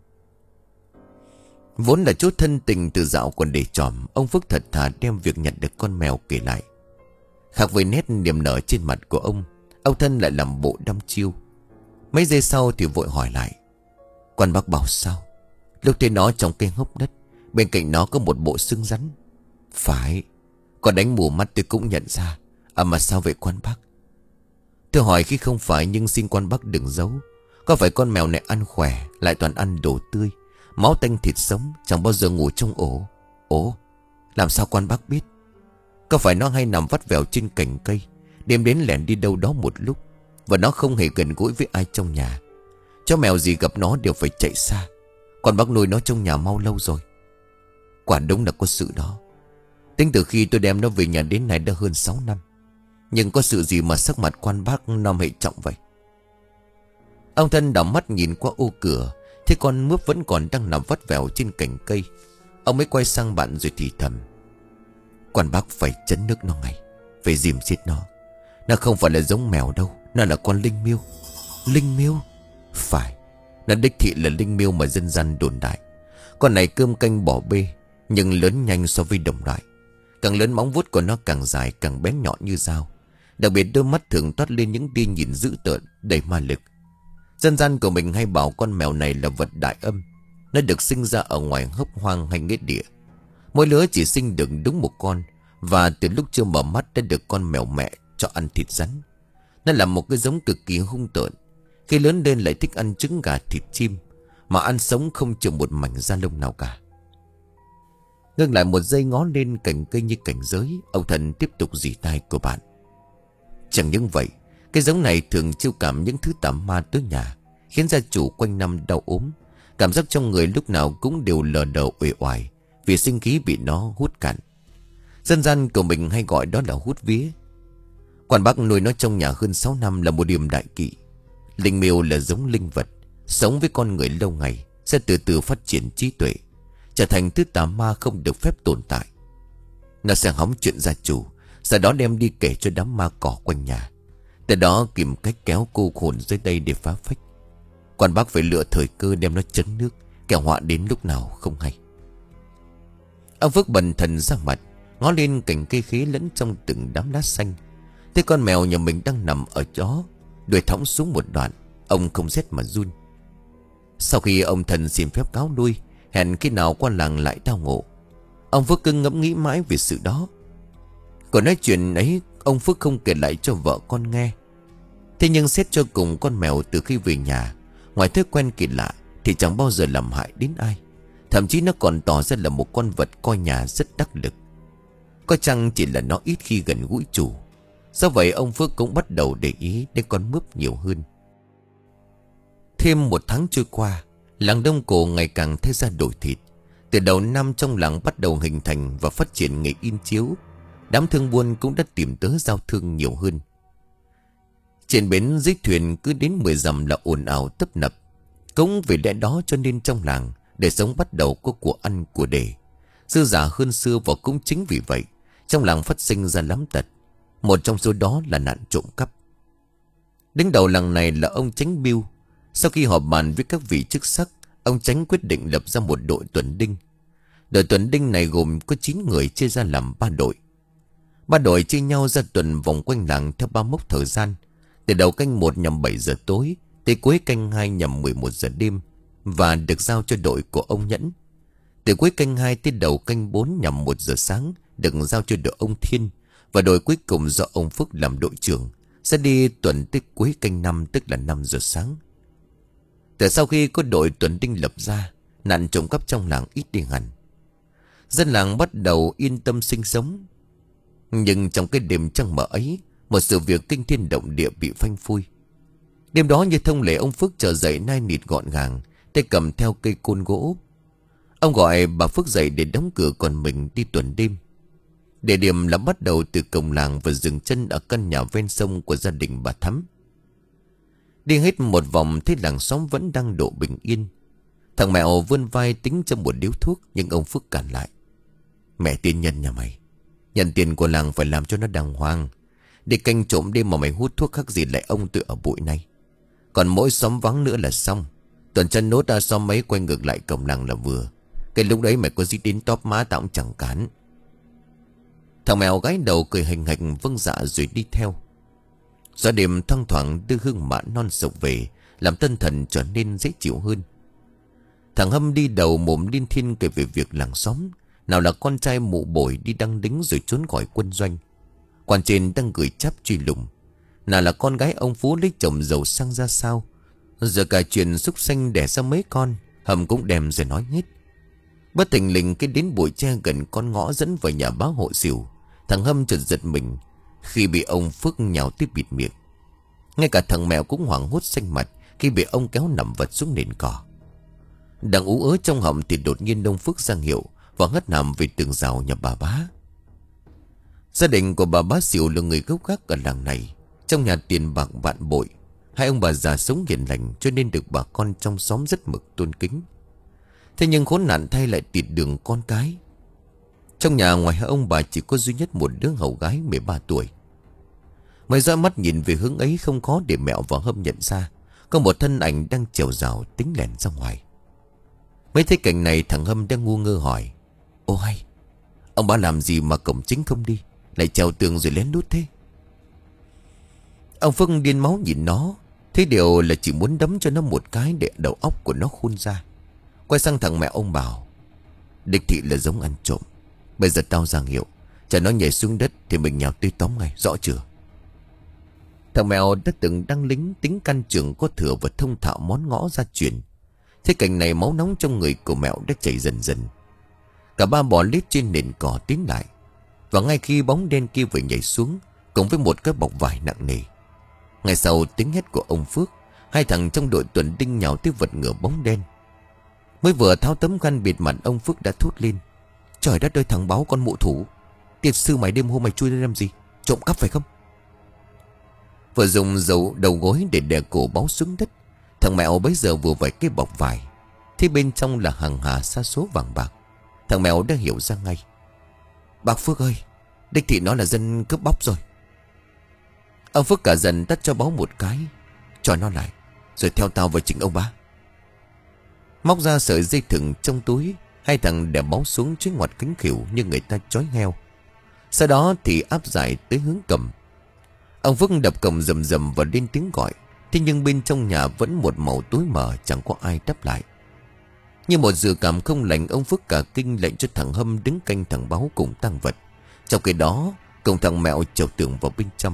Vốn là chút thân tình từ dạo còn để tròm, ông Phước thật thà đem việc nhận được con mèo kể lại. Khác với nét niềm nở trên mặt của ông, ông Thân lại làm bộ đăm chiêu. Mấy giây sau thì vội hỏi lại: quan bác bảo sao? Lúc thấy nó trong cây hốc đất, bên cạnh nó có một bộ xương rắn. Phải, còn đánh mù mắt tôi cũng nhận ra. À mà sao vậy quan bác? Tôi hỏi khi không phải, nhưng xin quan bác đừng giấu. Có phải con mèo này ăn khỏe, lại toàn ăn đồ tươi, máu tanh thịt sống, chẳng bao giờ ngủ trong ổ? Ồ, làm sao quan bác biết? Có phải nó hay nằm vắt vẻo trên cành cây, đêm đến lẻn đi đâu đó một lúc, và nó không hề gần gũi với ai trong nhà. Chó mèo gì gặp nó đều phải chạy xa. Còn bác nuôi nó trong nhà mau lâu rồi. Quả đúng là có sự đó. Tính từ khi tôi đem nó về nhà đến nay đã hơn sáu năm. Nhưng có sự gì mà sắc mặt quan bác năm hệ trọng vậy? Ông Thân đảo mắt nhìn qua ô cửa, thấy con mướp vẫn còn đang nằm vắt vẻo trên cành cây. Ông mới quay sang bạn rồi thì thầm: quan bác phải chấn nước nó ngay, phải dìm chết nó. Nó không phải là giống mèo đâu, nó là con linh miêu. Linh miêu? Phải, nó đích thị là linh miêu mà dân gian đồn đại. Con này cơm canh bỏ bê, nhưng lớn nhanh so với đồng loại. Càng lớn móng vuốt của nó càng dài, càng bén nhọn như dao. Đặc biệt đôi mắt thường toát lên những tia nhìn dữ tợn, đầy ma lực. Dân gian của mình hay bảo con mèo này là vật đại âm. Nó được sinh ra ở ngoài hốc hoang hay nghĩa địa. Mỗi lứa chỉ sinh được đúng một con, và từ lúc chưa mở mắt đã được con mèo mẹ cho ăn thịt rắn. Nó là một cái giống cực kỳ hung tợn. Khi lớn lên lại thích ăn trứng gà, thịt chim, mà ăn sống không chừa một mảnh da lông nào cả. Ngưng lại một giây ngó lên cành cây như cảnh giới, ông Thần tiếp tục rỉ tai của bạn: chẳng những vậy, cái giống này thường chiêu cảm những thứ tà ma tới nhà, khiến gia chủ quanh năm đau ốm. Cảm giác trong người lúc nào cũng đều lờ đờ uể oải, vì sinh khí bị nó hút cạn. Dân gian của mình hay gọi đó là hút vía. Quan bác nuôi nó trong nhà hơn sáu năm là một điểm đại kỵ. Linh miêu là giống linh vật, sống với con người lâu ngày, sẽ từ từ phát triển trí tuệ, trở thành thứ tà ma không được phép tồn tại. Nó sẽ hóng chuyện gia chủ, sau đó đem đi kể cho đám ma cỏ quanh nhà, từ đó tìm cách kéo cô hồn dưới đây để phá phách. Quan bác phải lựa thời cơ đem nó chấn nước, kẻo họa đến lúc nào không hay. Ông Phước bần thần ra mặt, ngó lên cành cây khế lẫn trong từng đám lá xanh. Thấy con mèo nhà mình đang nằm ở đó, đuổi thõng xuống một đoạn, ông không rét mà run. Sau khi ông thần xin phép cáo lui, hẹn khi nào qua làng lại tao ngộ, ông Phước cứ ngẫm nghĩ mãi về sự đó. Còn nói chuyện ấy, ông Phước không kể lại cho vợ con nghe. Thế nhưng xét cho cùng, con mèo từ khi về nhà, ngoài thói quen kỳ lạ thì chẳng bao giờ làm hại đến ai. Thậm chí nó còn tỏ ra là một con vật coi nhà rất đắc lực. Có chăng chỉ là nó ít khi gần gũi chủ. Do vậy ông Phước cũng bắt đầu để ý đến con mướp nhiều hơn. Thêm một tháng trôi qua, làng Đông Cổ ngày càng thay ra đổi thịt. Từ đầu năm trong làng bắt đầu hình thành và phát triển nghề in chiếu. Đám thương buôn cũng đã tìm tới giao thương nhiều hơn. Trên bến dưới thuyền cứ đến mười dặm là ồn ào tấp nập. Cũng vì lẽ đó cho nên trong làng đời sống bắt đầu có của ăn của để, dư dả hơn xưa. Và cũng chính vì vậy trong làng phát sinh ra lắm tật. Một trong số đó là nạn trộm cắp. Đứng đầu làng này là ông Chánh Biêu. Sau khi họp bàn với các vị chức sắc, ông Chánh quyết định lập ra một đội tuần đinh. Đội tuần đinh này gồm có chín người chia ra làm ba đội. Ba đội chia nhau ra tuần vòng quanh làng theo ba mốc thời gian. Từ đầu canh một nhằm bảy giờ tối, tới cuối canh hai nhằm mười một giờ đêm, và được giao cho đội của ông Nhẫn. Từ cuối canh hai tới đầu canh bốn nhằm một giờ sáng, được giao cho đội ông Thiên. Và đội cuối cùng do ông Phước làm đội trưởng, sẽ đi tuần tới cuối canh năm, tức là năm giờ sáng. Từ sau khi có đội tuần đinh lập ra, nạn trộm cắp trong làng ít đi hẳn. Dân làng bắt đầu yên tâm sinh sống. Nhưng trong cái đêm trăng mờ ấy, một sự việc kinh thiên động địa bị phanh phui. Đêm đó như thông lệ, ông Phước trở dậy nai nịt gọn gàng, tay cầm theo cây côn gỗ. Ông gọi bà Phước dậy để đóng cửa, còn mình đi tuần đêm. Địa điểm là bắt đầu từ cổng làng và dừng chân ở căn nhà ven sông của gia đình bà Thắm. Đi hết một vòng thấy làng xóm vẫn đang độ bình yên. Thằng Mẹo vươn vai tính cho một điếu thuốc, nhưng ông Phước cản lại. Mẹ tiên nhân nhà mày, nhận tiền của làng phải làm cho nó đàng hoàng. Đi canh trộm đêm mà mày hút thuốc khác gì lại ông tự ở bụi này. Còn mỗi xóm vắng nữa là xong. Tuần chân nốt ra xóm mấy quay ngược lại cổng làng là vừa. Cái lúc đấy mày có dít đến tóp má tao cũng chẳng cán. Thằng Mèo gái đầu cười hình hình vâng dạ rồi đi theo. Gió đêm thoang thoảng đưa hương mạ non sộc về, làm tinh thần trở nên dễ chịu hơn. Thằng Hâm đi đầu mồm liên thiên kể về việc làng xóm. Nào là con trai mụ bội đi đăng đính rồi trốn khỏi quân doanh, quan trên đang gửi cháp truy lùng. Nào là con gái ông Phú lấy chồng giàu sang ra sao. Giờ cả chuyện súc sanh đẻ ra mấy con, Hầm cũng đem rồi nói hết. Bất thình lình cái đến bụi tre gần con ngõ dẫn vào nhà bá hộ xỉu. Thằng Hâm chợt giật mình khi bị ông Phước nhào tiếp bịt miệng. Ngay cả thằng Mèo cũng hoảng hốt xanh mặt khi bị ông kéo nằm vật xuống nền cỏ. Đang ú ớ trong họng thì đột nhiên ông Phước ra hiệu và hất nằm về tường rào nhà bà bá. Gia đình của bà bá xỉu là người gốc gác ở làng này. Trong nhà tiền bạc vạn bội, hai ông bà già sống hiền lành cho nên được bà con trong xóm rất mực tôn kính. Thế nhưng khốn nạn thay lại tiệt đường con cái. Trong nhà ngoài hai ông bà chỉ có duy nhất một đứa hầu gái mười ba tuổi. Mày dõi mắt nhìn về hướng ấy không có để Mẹo và Hâm nhận ra có một thân ảnh đang trèo rào tính lẻn ra ngoài. Mấy thấy cảnh này, thằng Hâm đang ngu ngơ hỏi: Ô hay, ông bà làm gì mà cổng chính không đi, lại trèo tường rồi lén lút thế? Ông Phước điên máu nhìn nó, thế điều là chỉ muốn đấm cho nó một cái để đầu óc của nó khôn ra. Quay sang thằng Mẹ ông bảo: Đích thị là giống ăn trộm. Bây giờ tao giang hiệu, cho nó nhảy xuống đất thì mình nhào tươi tóm ngay, rõ chưa? Thằng Mèo đã từng đăng lính, tính căn trường có thừa và thông thạo món ngõ gia truyền. Thế cảnh này máu nóng trong người của Mẹo đã chảy dần dần. Cả ba bò lết trên nền cỏ tiến lại. Và ngay khi bóng đen kia vừa nhảy xuống, cùng với một cái bọc vải nặng nề. Ngay sau tiếng hét của ông Phước, hai thằng trong đội tuần đinh nhào tới vật ngửa bóng đen. Mới vừa tháo tấm khăn bịt mặt, ông Phước đã thốt lên: Trời đất ơi, thằng báo con mụ thủ, tiệt sư mày đêm hôm mày chui lên làm gì? Trộm cắp phải không? Vừa dùng dầu đầu gối để đè cổ báo xuống đất, thằng Mẹo bấy giờ vừa vẩy cái bọc vải, thế bên trong là hàng hà sa số vàng bạc. Thằng Mèo đã hiểu ra ngay: Bác Phước ơi, đích thị nó là dân cướp bóc rồi. Ông Phước cả dần tắt cho báo một cái: Cho nó lại, rồi theo tao vào chính ông bá. Móc ra sợi dây thừng trong túi, hai thằng đè báo xuống dưới ngoặt cánh khỉu như người ta trói heo. Sau đó thì áp giải tới hướng cầm. Ông Phước đập cổng rầm rầm và lên tiếng gọi. Thế nhưng bên trong nhà vẫn một màu tối mờ, chẳng có ai đáp lại. Như một dự cảm không lành, ông Phước cả kinh lệnh cho thằng Hâm đứng canh thằng báo cùng tang vật. Trong khi đó cùng thằng Mẹo trèo tường vào bên trong.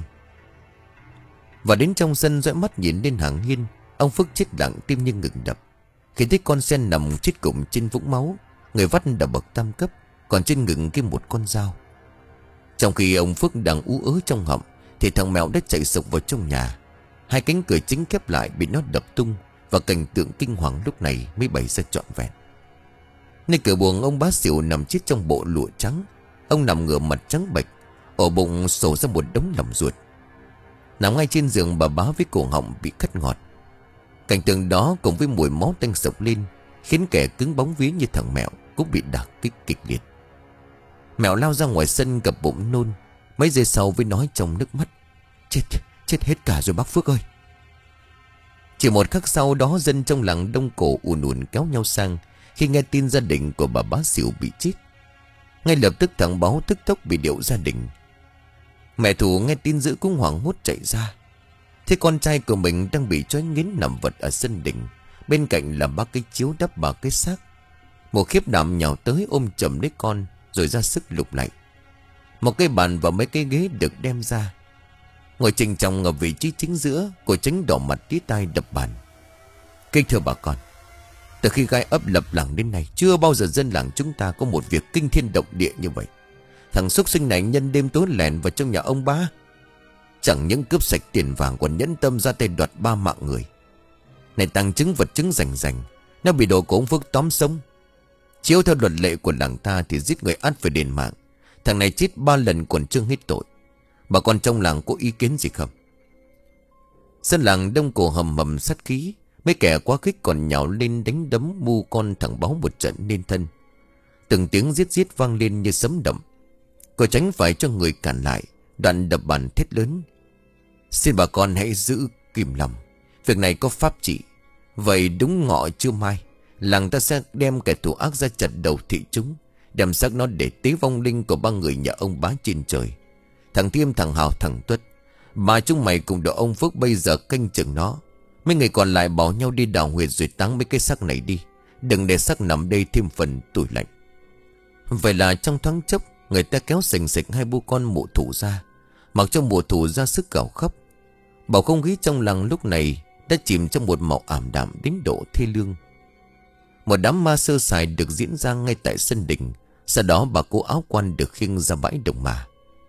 Và đến trong sân dõi mắt nhìn lên hàng hiên, ông Phước chết lặng, tim như ngừng đập khi thấy con sen nằm chết cụng trên vũng máu, người vắt đã bậc tam cấp, còn trên ngực kia một con dao. Trong khi ông Phước đang ú ớ trong họng thì thằng Mẹo đã chạy sộc vào trong nhà. Hai cánh cửa chính khép lại bị nó đập tung, và cảnh tượng kinh hoàng lúc này mới bày ra trọn vẹn. Nơi cửa buồng, ông Bá Xỉu nằm chết trong bộ lụa trắng. Ông nằm ngửa mặt trắng bệch, ổ bụng sổ ra một đống lòng ruột. Nằm ngay trên giường bà Bá với cổ họng bị cắt ngọt. Cảnh tượng đó cùng với mùi máu tanh sộc lên khiến kẻ cứng bóng vía như thằng Mẹo cũng bị đả kích kịch liệt. Mẹo lao ra ngoài sân gập bụng nôn. Mấy giây sau mới nói trong nước mắt: Chết, chết hết cả rồi bác Phước ơi. Chỉ một khắc sau đó, dân trong làng Đông Cổ ùn ùn kéo nhau sang khi nghe tin gia đình của bà Bá Xỉu bị chết. Ngay lập tức thằng Báo tức tốc bị điệu gia đình. Mẹ Thủ nghe tin dữ cũng hoảng hốt chạy ra. Thế con trai của mình đang bị trói nghiến nằm vật ở sân đình, bên cạnh là ba cái chiếu đắp vào cái xác. Một khiếp đảm nhào tới ôm chầm lấy con rồi ra sức lục lại. Một cái bàn và mấy cái ghế được đem ra. Ngồi trình trọng ở vị trí chính giữa, cô Tránh đỏ mặt tía tai đập bàn: Kính thưa bà con, từ khi gai ấp lập làng đến nay, chưa bao giờ dân làng chúng ta có một việc kinh thiên động địa như vậy. Thằng xúc sinh này nhân đêm tối lẻn vào trong nhà ông Ba, chẳng những cướp sạch tiền vàng còn nhẫn tâm ra tay đoạt ba mạng người. Này tàng chứng vật chứng rành rành, nó bị đồ của ông Phước tóm sống. Chiếu theo luật lệ của làng ta thì giết người ắt phải đền mạng. Thằng này chết ba lần còn chưa hết tội. Bà con trong làng có ý kiến gì không? Dân làng Đông Cổ hầm hầm sát khí. Mấy kẻ quá khích còn nhào lên đánh đấm bu con thằng Báo một trận nên thân. Từng tiếng giết giết vang lên như sấm động. Cô Tránh phải cho người cản lại, đoạn đập bàn thét lớn: Xin bà con hãy giữ kìm lòng, việc này có pháp trị. Vậy đúng ngọ trưa mai, làng ta sẽ đem kẻ thù ác ra chặt đầu thị chúng, đem xác nó để tế vong linh của ba người nhà ông Bá trên trời. Thằng Thiêm, thằng Hào, thằng Tuất, mà chúng mày cùng đội ông Phước bây giờ canh chừng nó. Mấy người còn lại bảo nhau đi đào huyệt rồi táng mấy cái xác này đi, đừng để xác nằm đây thêm phần tủi lạnh. Vậy là trong thoáng chốc, người ta kéo sành sạch hai bố con mụ thủ ra, mặc cho mụ thủ ra sức gào khóc. Bầu không khí trong làng lúc này đã chìm trong một màu ảm đạm đến độ thê lương. Một đám ma sơ sài được diễn ra ngay tại sân đình. Sau đó bà cô áo quan được khiêng ra bãi đồng mà.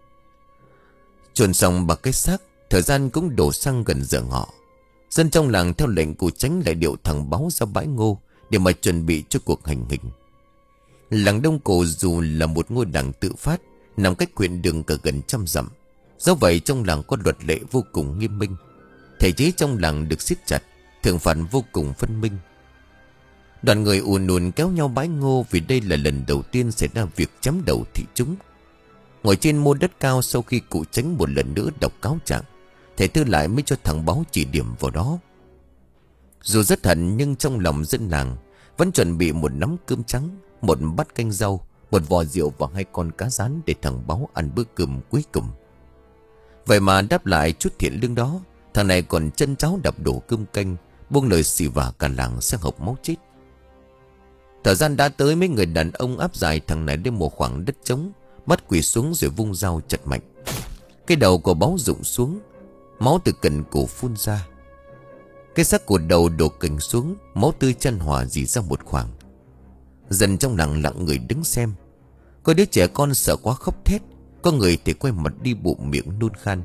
Chôn xong bà cái xác, thời gian cũng đổ sang gần giờ ngọ. Dân trong làng theo lệnh của Tránh lại điệu thằng Báo ra bãi ngô để mà chuẩn bị cho cuộc hành hình. Làng Đông Cổ dù là một ngôi làng tự phát, nằm cách huyện đường cả gần trăm dặm. Do vậy trong làng có luật lệ vô cùng nghiêm minh. Thể chế trong làng được siết chặt, thưởng phạt vô cùng phân minh. Đoàn người ùn ùn kéo nhau bãi ngô vì đây là lần đầu tiên xảy ra việc chém đầu thị chúng. Ngồi trên mô đất cao, sau khi cụ Tránh một lần nữa đọc cáo trạng, thầy Tư lại mới cho thằng Báo chỉ điểm vào đó. Dù rất hận nhưng trong lòng dân làng vẫn chuẩn bị một nắm cơm trắng, một bát canh rau, một vò rượu và hai con cá rán để thằng Báo ăn bữa cơm cuối cùng. Vậy mà đáp lại chút thiện lương đó, thằng này còn chân cháo đập đổ cơm canh, buông lời xì vả cả làng sang hộc máu chết. Thời gian đã tới, mấy người đàn ông áp giải thằng này đến một khoảng đất trống, bắt quỳ xuống rồi vung dao chặt mạnh. Cái đầu của Báo rụng xuống, máu từ cần cổ phun ra. Cái xác của đầu đổ cành xuống, máu tươi chan hòa rỉ ra một khoảng. Dần trong lặng lặng người đứng xem. Có đứa trẻ con sợ quá khóc thét, có người thì quay mặt đi bụng miệng nôn khan.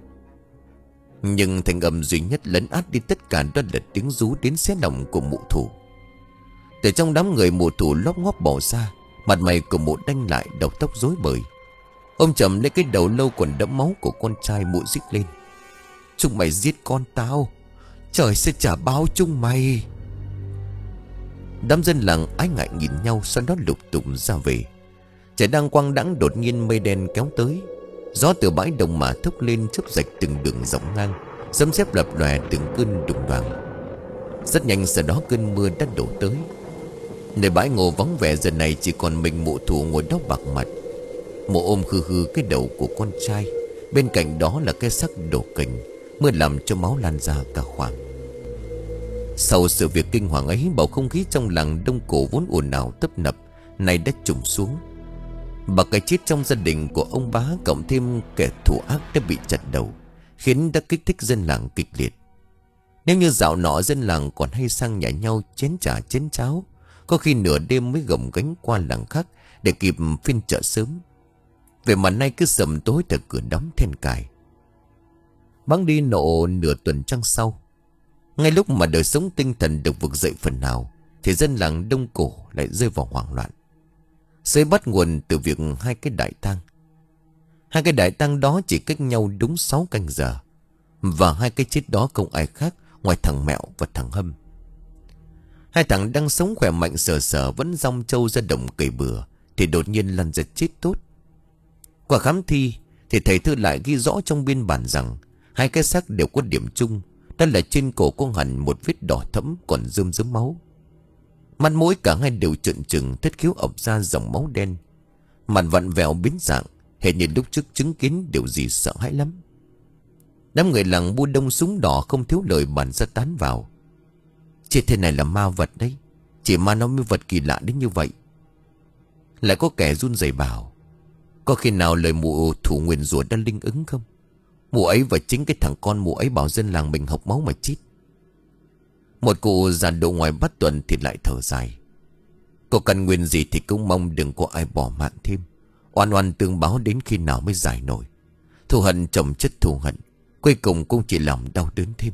Nhưng thành âm duy nhất lấn át đi tất cả đó là tiếng rú đến xé lòng của mụ thủ. Từ trong đám người, mụ thủ lóp ngóp bỏ ra, mặt mày của mụ đanh lại, đầu tóc rối bời. Ôm chầm lấy cái đầu lâu còn đẫm máu của con trai, mụ rít lên: Chúng mày giết con tao, trời sẽ trả báo chúng mày. Đám dân làng ái ngại nhìn nhau, sau đó lục tục ra về. Trời đang quang đãng, đột nhiên mây đen kéo tới. Gió từ bãi đồng mà thốc lên, chớp rạch từng đường dọc ngang, sấm sét lập lòe từng cơn đùng đoàng. Rất nhanh sau đó cơn mưa đã đổ tới. Nơi bãi ngô vắng vẻ giờ này chỉ còn mình mụ thủ ngồi đó bạc mặt. Mụ ôm hư hư cái đầu của con trai, bên cạnh đó là cái xác đổ cành. Mưa làm cho máu lan ra cả khoảng. Sau sự việc kinh hoàng ấy, bầu không khí trong làng Đông Cổ vốn ồn ào tấp nập nay đã trùng xuống. Và cái chết trong gia đình của ông bá cộng thêm kẻ thù ác đã bị chặt đầu, khiến đã kích thích dân làng kịch liệt. Nếu như dạo nọ dân làng còn hay sang nhà nhau chén trà chén cháo, có khi nửa đêm mới gồng gánh qua làng khác để kịp phiên chợ sớm. Về mà nay cứ sầm tối từ cửa đóng then cài. Bắn đi nộ nửa tuần trăng sau, ngay lúc mà đời sống tinh thần được vực dậy phần nào, thì dân làng Đông Cổ lại rơi vào hoảng loạn. Sẽ bắt nguồn từ việc hai cái đại tang. Hai cái đại tang đó chỉ cách nhau đúng sáu canh giờ. Và hai cái chết đó không ai khác ngoài thằng Mẹo và thằng Hâm. Hai thằng đang sống khỏe mạnh sờ sờ vẫn dong trâu ra đồng cày bừa, thì đột nhiên lăn ra chết tốt. Qua khám thi thì thầy Thư lại ghi rõ trong biên bản rằng hai cái xác đều có điểm chung, đó là trên cổ có hẳn một vết đỏ thẫm còn rơm rớm máu. Mặt mũi cả hai đều trợn trừng, thất khiếu ọc ra dòng máu đen, mặt vặn vẹo biến dạng, hệt như lúc trước chứng kiến điều gì sợ hãi lắm. Đám người làng bu đông súng đỏ không thiếu lời bàn ra tán vào. Chết thế này là ma vật đấy, chỉ ma nó mới vật kỳ lạ đến như vậy. Lại có kẻ run rẩy bảo, có khi nào lời mụ thủ nguyền rủa đã linh ứng không? Mụ ấy và chính cái thằng con mụ ấy bảo dân làng mình học máu mà chết. Một cụ già độ ngoài bắt tuần thì lại thở dài. Có cần nguyền gì thì cũng mong đừng có ai bỏ mạng thêm. Oan oan tương báo đến khi nào mới giải nổi. Thù hận chồng chất thù hận, cuối cùng cũng chỉ làm đau đớn thêm.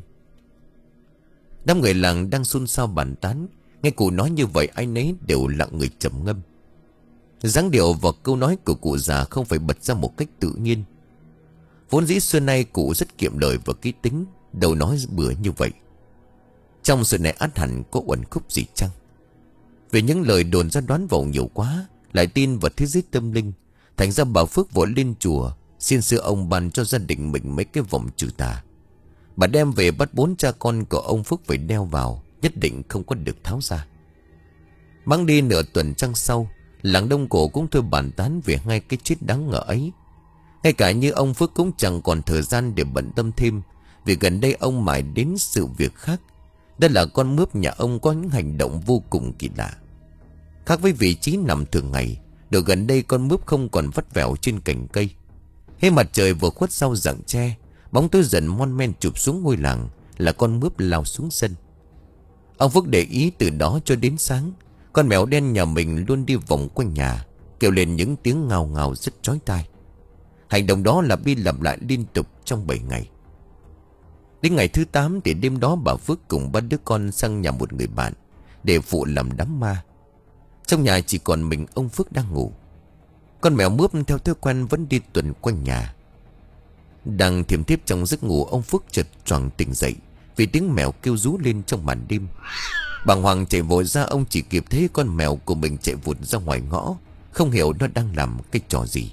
Đám người làng đang xôn xao bàn tán, nghe cụ nói như vậy ai nấy đều lặng người trầm ngâm. Dáng điệu và câu nói của cụ già không phải bật ra một cách tự nhiên. Vốn dĩ xưa nay cụ rất kiệm lời và kỹ tính, đâu nói bừa như vậy. Trong sự này ắt hẳn có uẩn khúc gì chăng? Vì những lời đồn ra đoán vào nhiều quá, lại tin vào thế giới tâm linh, thành ra bà Phước vội lên chùa xin sư ông ban cho gia đình mình mấy cái vòng trừ tà. Bà đem về bắt bốn cha con của ông Phước phải đeo vào, nhất định không có được tháo ra. Băng đi nửa tuần trăng sau, làng Đông Cổ cũng thôi bàn tán về hai cái chết đáng ngờ ấy. Ngay cả như ông Phước cũng chẳng còn thời gian để bận tâm thêm, vì gần đây ông mải đến sự việc khác. Đó là con mướp nhà ông có những hành động vô cùng kỳ lạ. Khác với vị trí nằm thường ngày, đồ gần đây con mướp không còn vắt vẻo trên cành cây. Khi mặt trời vừa khuất sau rặng tre, bóng tối dần mon men chụp xuống ngôi làng là con mướp lao xuống sân. Ông Phước để ý từ đó cho đến sáng, con mèo đen nhà mình luôn đi vòng quanh nhà, kêu lên những tiếng ngào ngào rất chói tai. Hành động đó lặp đi lặp lại liên tục trong bảy ngày. Đến ngày thứ tám thì đêm đó bà Phước cùng ba đứa con sang nhà một người bạn để phụ làm đám ma. Trong nhà chỉ còn mình ông Phước đang ngủ. Con mèo mướp theo thói quen vẫn đi tuần quanh nhà. Đang thiềm thiếp trong giấc ngủ, ông Phước chợt choàng tỉnh dậy vì tiếng mèo kêu rú lên trong màn đêm. Bàng hoàng chạy vội ra, ông chỉ kịp thấy con mèo của mình chạy vụt ra ngoài ngõ, không hiểu nó đang làm cái trò gì.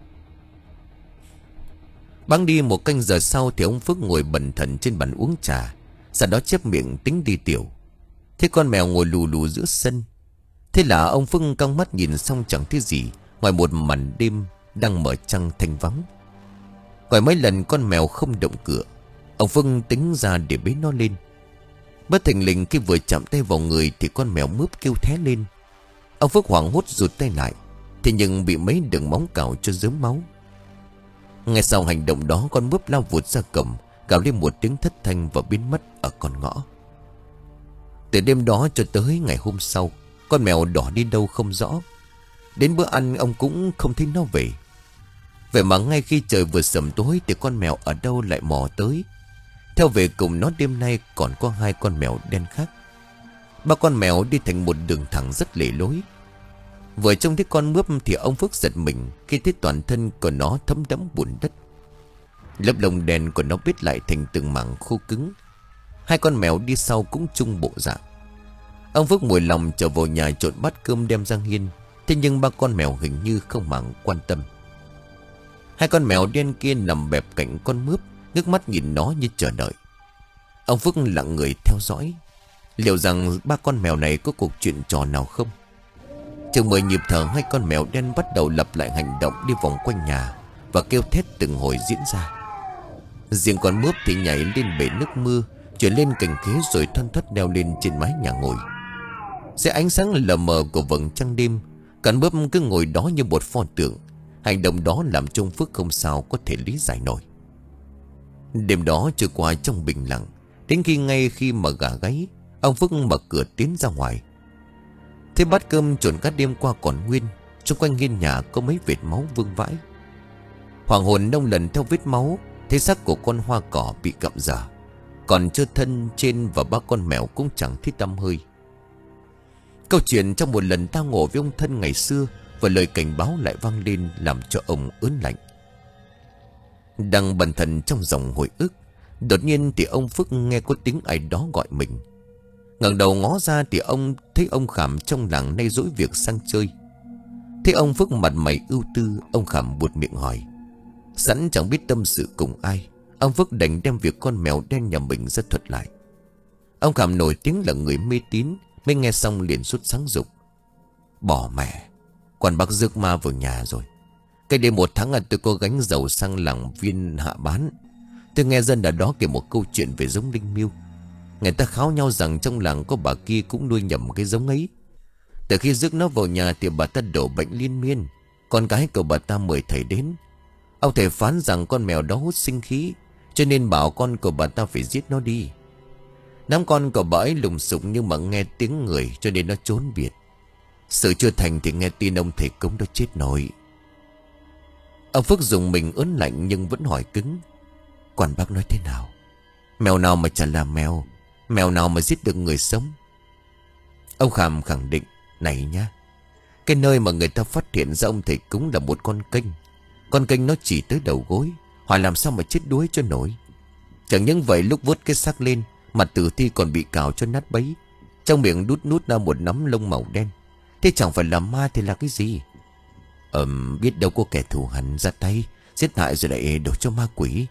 Băng đi một canh giờ sau thì ông Phước ngồi bần thần trên bàn uống trà, sau đó chép miệng tính đi tiểu. Thế con mèo ngồi lù lù giữa sân. Thế là ông Phước căng mắt nhìn xong chẳng thấy gì ngoài một màn đêm đang mở trăng thanh vắng. Gọi mấy lần con mèo không động cửa, ông Phước tính ra để bế nó lên. Bất thình lình khi vừa chạm tay vào người thì con mèo mướp kêu thé lên. Ông Phước hoảng hốt rụt tay lại, thế nhưng bị mấy đường móng cào cho rớm máu. Ngay sau hành động đó, con mướp lao vụt ra cổng, gào lên một tiếng thất thanh và biến mất ở con ngõ. Từ đêm đó cho tới ngày hôm sau, con mèo đỏ đi đâu không rõ. Đến bữa ăn ông cũng không thấy nó về. Vậy mà ngay khi trời vừa sầm tối thì con mèo ở đâu lại mò tới. Theo về cùng nó đêm nay còn có hai con mèo đen khác. Ba con mèo đi thành một đường thẳng rất lề lối. Vừa trông thấy con mướp thì ông Phước giật mình khi thấy toàn thân của nó thấm đẫm bùn đất. Lớp lông đen của nó bết lại thành từng mảng khô cứng. Hai con mèo đi sau cũng chung bộ dạng. Ông Phước mùi lòng trở vào nhà trộn bát cơm đem ra hiên. Thế nhưng ba con mèo hình như không màng quan tâm. Hai con mèo đen kia nằm bẹp cạnh con mướp, nước mắt nhìn nó như chờ đợi. Ông Phước lặng người theo dõi, liệu rằng ba con mèo này có cuộc chuyện trò nào không. Chừng mười nhịp thở, hai con mèo đen bắt đầu lặp lại hành động đi vòng quanh nhà và kêu thét từng hồi diễn ra. Riêng con mướp thì nhảy lên bể nước mưa, chuyển lên cành khế rồi thoăn thoắt leo lên trên mái nhà ngồi. Dưới ánh sáng lờ mờ của vầng trăng đêm, Cán bướm cứ ngồi đó như một pho tượng. Hành động đó làm cho ông Phước không sao có thể lý giải nổi. Đêm đó trôi qua trong bình lặng. Đến khi ngay khi mà gà gáy, ông Phước mở cửa tiến ra ngoài. Thế bát cơm trộn cả đêm qua còn nguyên. Xung quanh hiên nhà có mấy vệt máu vương vãi. Hoàng hồn nông lần theo vết máu, thấy xác của con hoa cỏ bị gặm dở. Còn chưa thân trên và ba con mèo cũng chẳng thấy tăm hơi. Câu chuyện trong một lần tao ngộ với ông thân ngày xưa và lời cảnh báo lại vang lên, làm cho ông ớn lạnh. Đang bần thần trong dòng hồi ức, đột nhiên thì ông Phước nghe có tiếng ai đó gọi mình. Ngẩng đầu ngó ra thì ông thấy ông Khảm trong làng nay dỗi việc sang chơi. Thấy ông Phước mặt mày ưu tư, ông Khảm buột miệng hỏi. Sẵn chẳng biết tâm sự cùng ai, ông Phước đành đem việc con mèo đen nhà mình ra thuật lại. Ông Khảm nổi tiếng là người mê tín, mới nghe xong liền sốt sáng dục. Bỏ mẹ, quan bác rước ma vào nhà rồi. Cái đêm một tháng là tôi có gánh dầu sang làng Viên Hạ bán. Tôi nghe dân ở đó kể một câu chuyện về giống linh miêu. Người ta kháo nhau rằng trong làng có bà kia cũng nuôi nhầm cái giống ấy. Từ khi rước nó vào nhà thì bà ta đổ bệnh liên miên. Con gái của bà ta mời thầy đến. Ông thầy phán rằng con mèo đó hút sinh khí, cho nên bảo con của bà ta phải giết nó đi. Đám con của bà ấy lùng sục nhưng mà nghe tiếng người cho nên nó trốn biệt. Sự chưa thành thì nghe tin ông thầy cúng đó chết nổi. Ông Phước dùng mình ớn lạnh nhưng vẫn hỏi cứng. Quan bác nói thế nào? Mèo nào mà chả là mèo, mèo nào mà giết được người sống? Ông Khảm khẳng định. Này nhá, cái nơi mà người ta phát hiện ra ông thầy cúng là một con kênh. Con kênh nó chỉ tới đầu gối, hỏi làm sao mà chết đuối cho nổi. Chẳng những vậy, lúc vớt cái xác lên, mặt tử thi còn bị cào cho nát bấy. Trong miệng đút nút ra một nắm lông màu đen. Thế chẳng phải là ma thì là cái gì? Ờm biết đâu có kẻ thù hằn ra tay giết hại rồi lại đổ cho ma quỷ.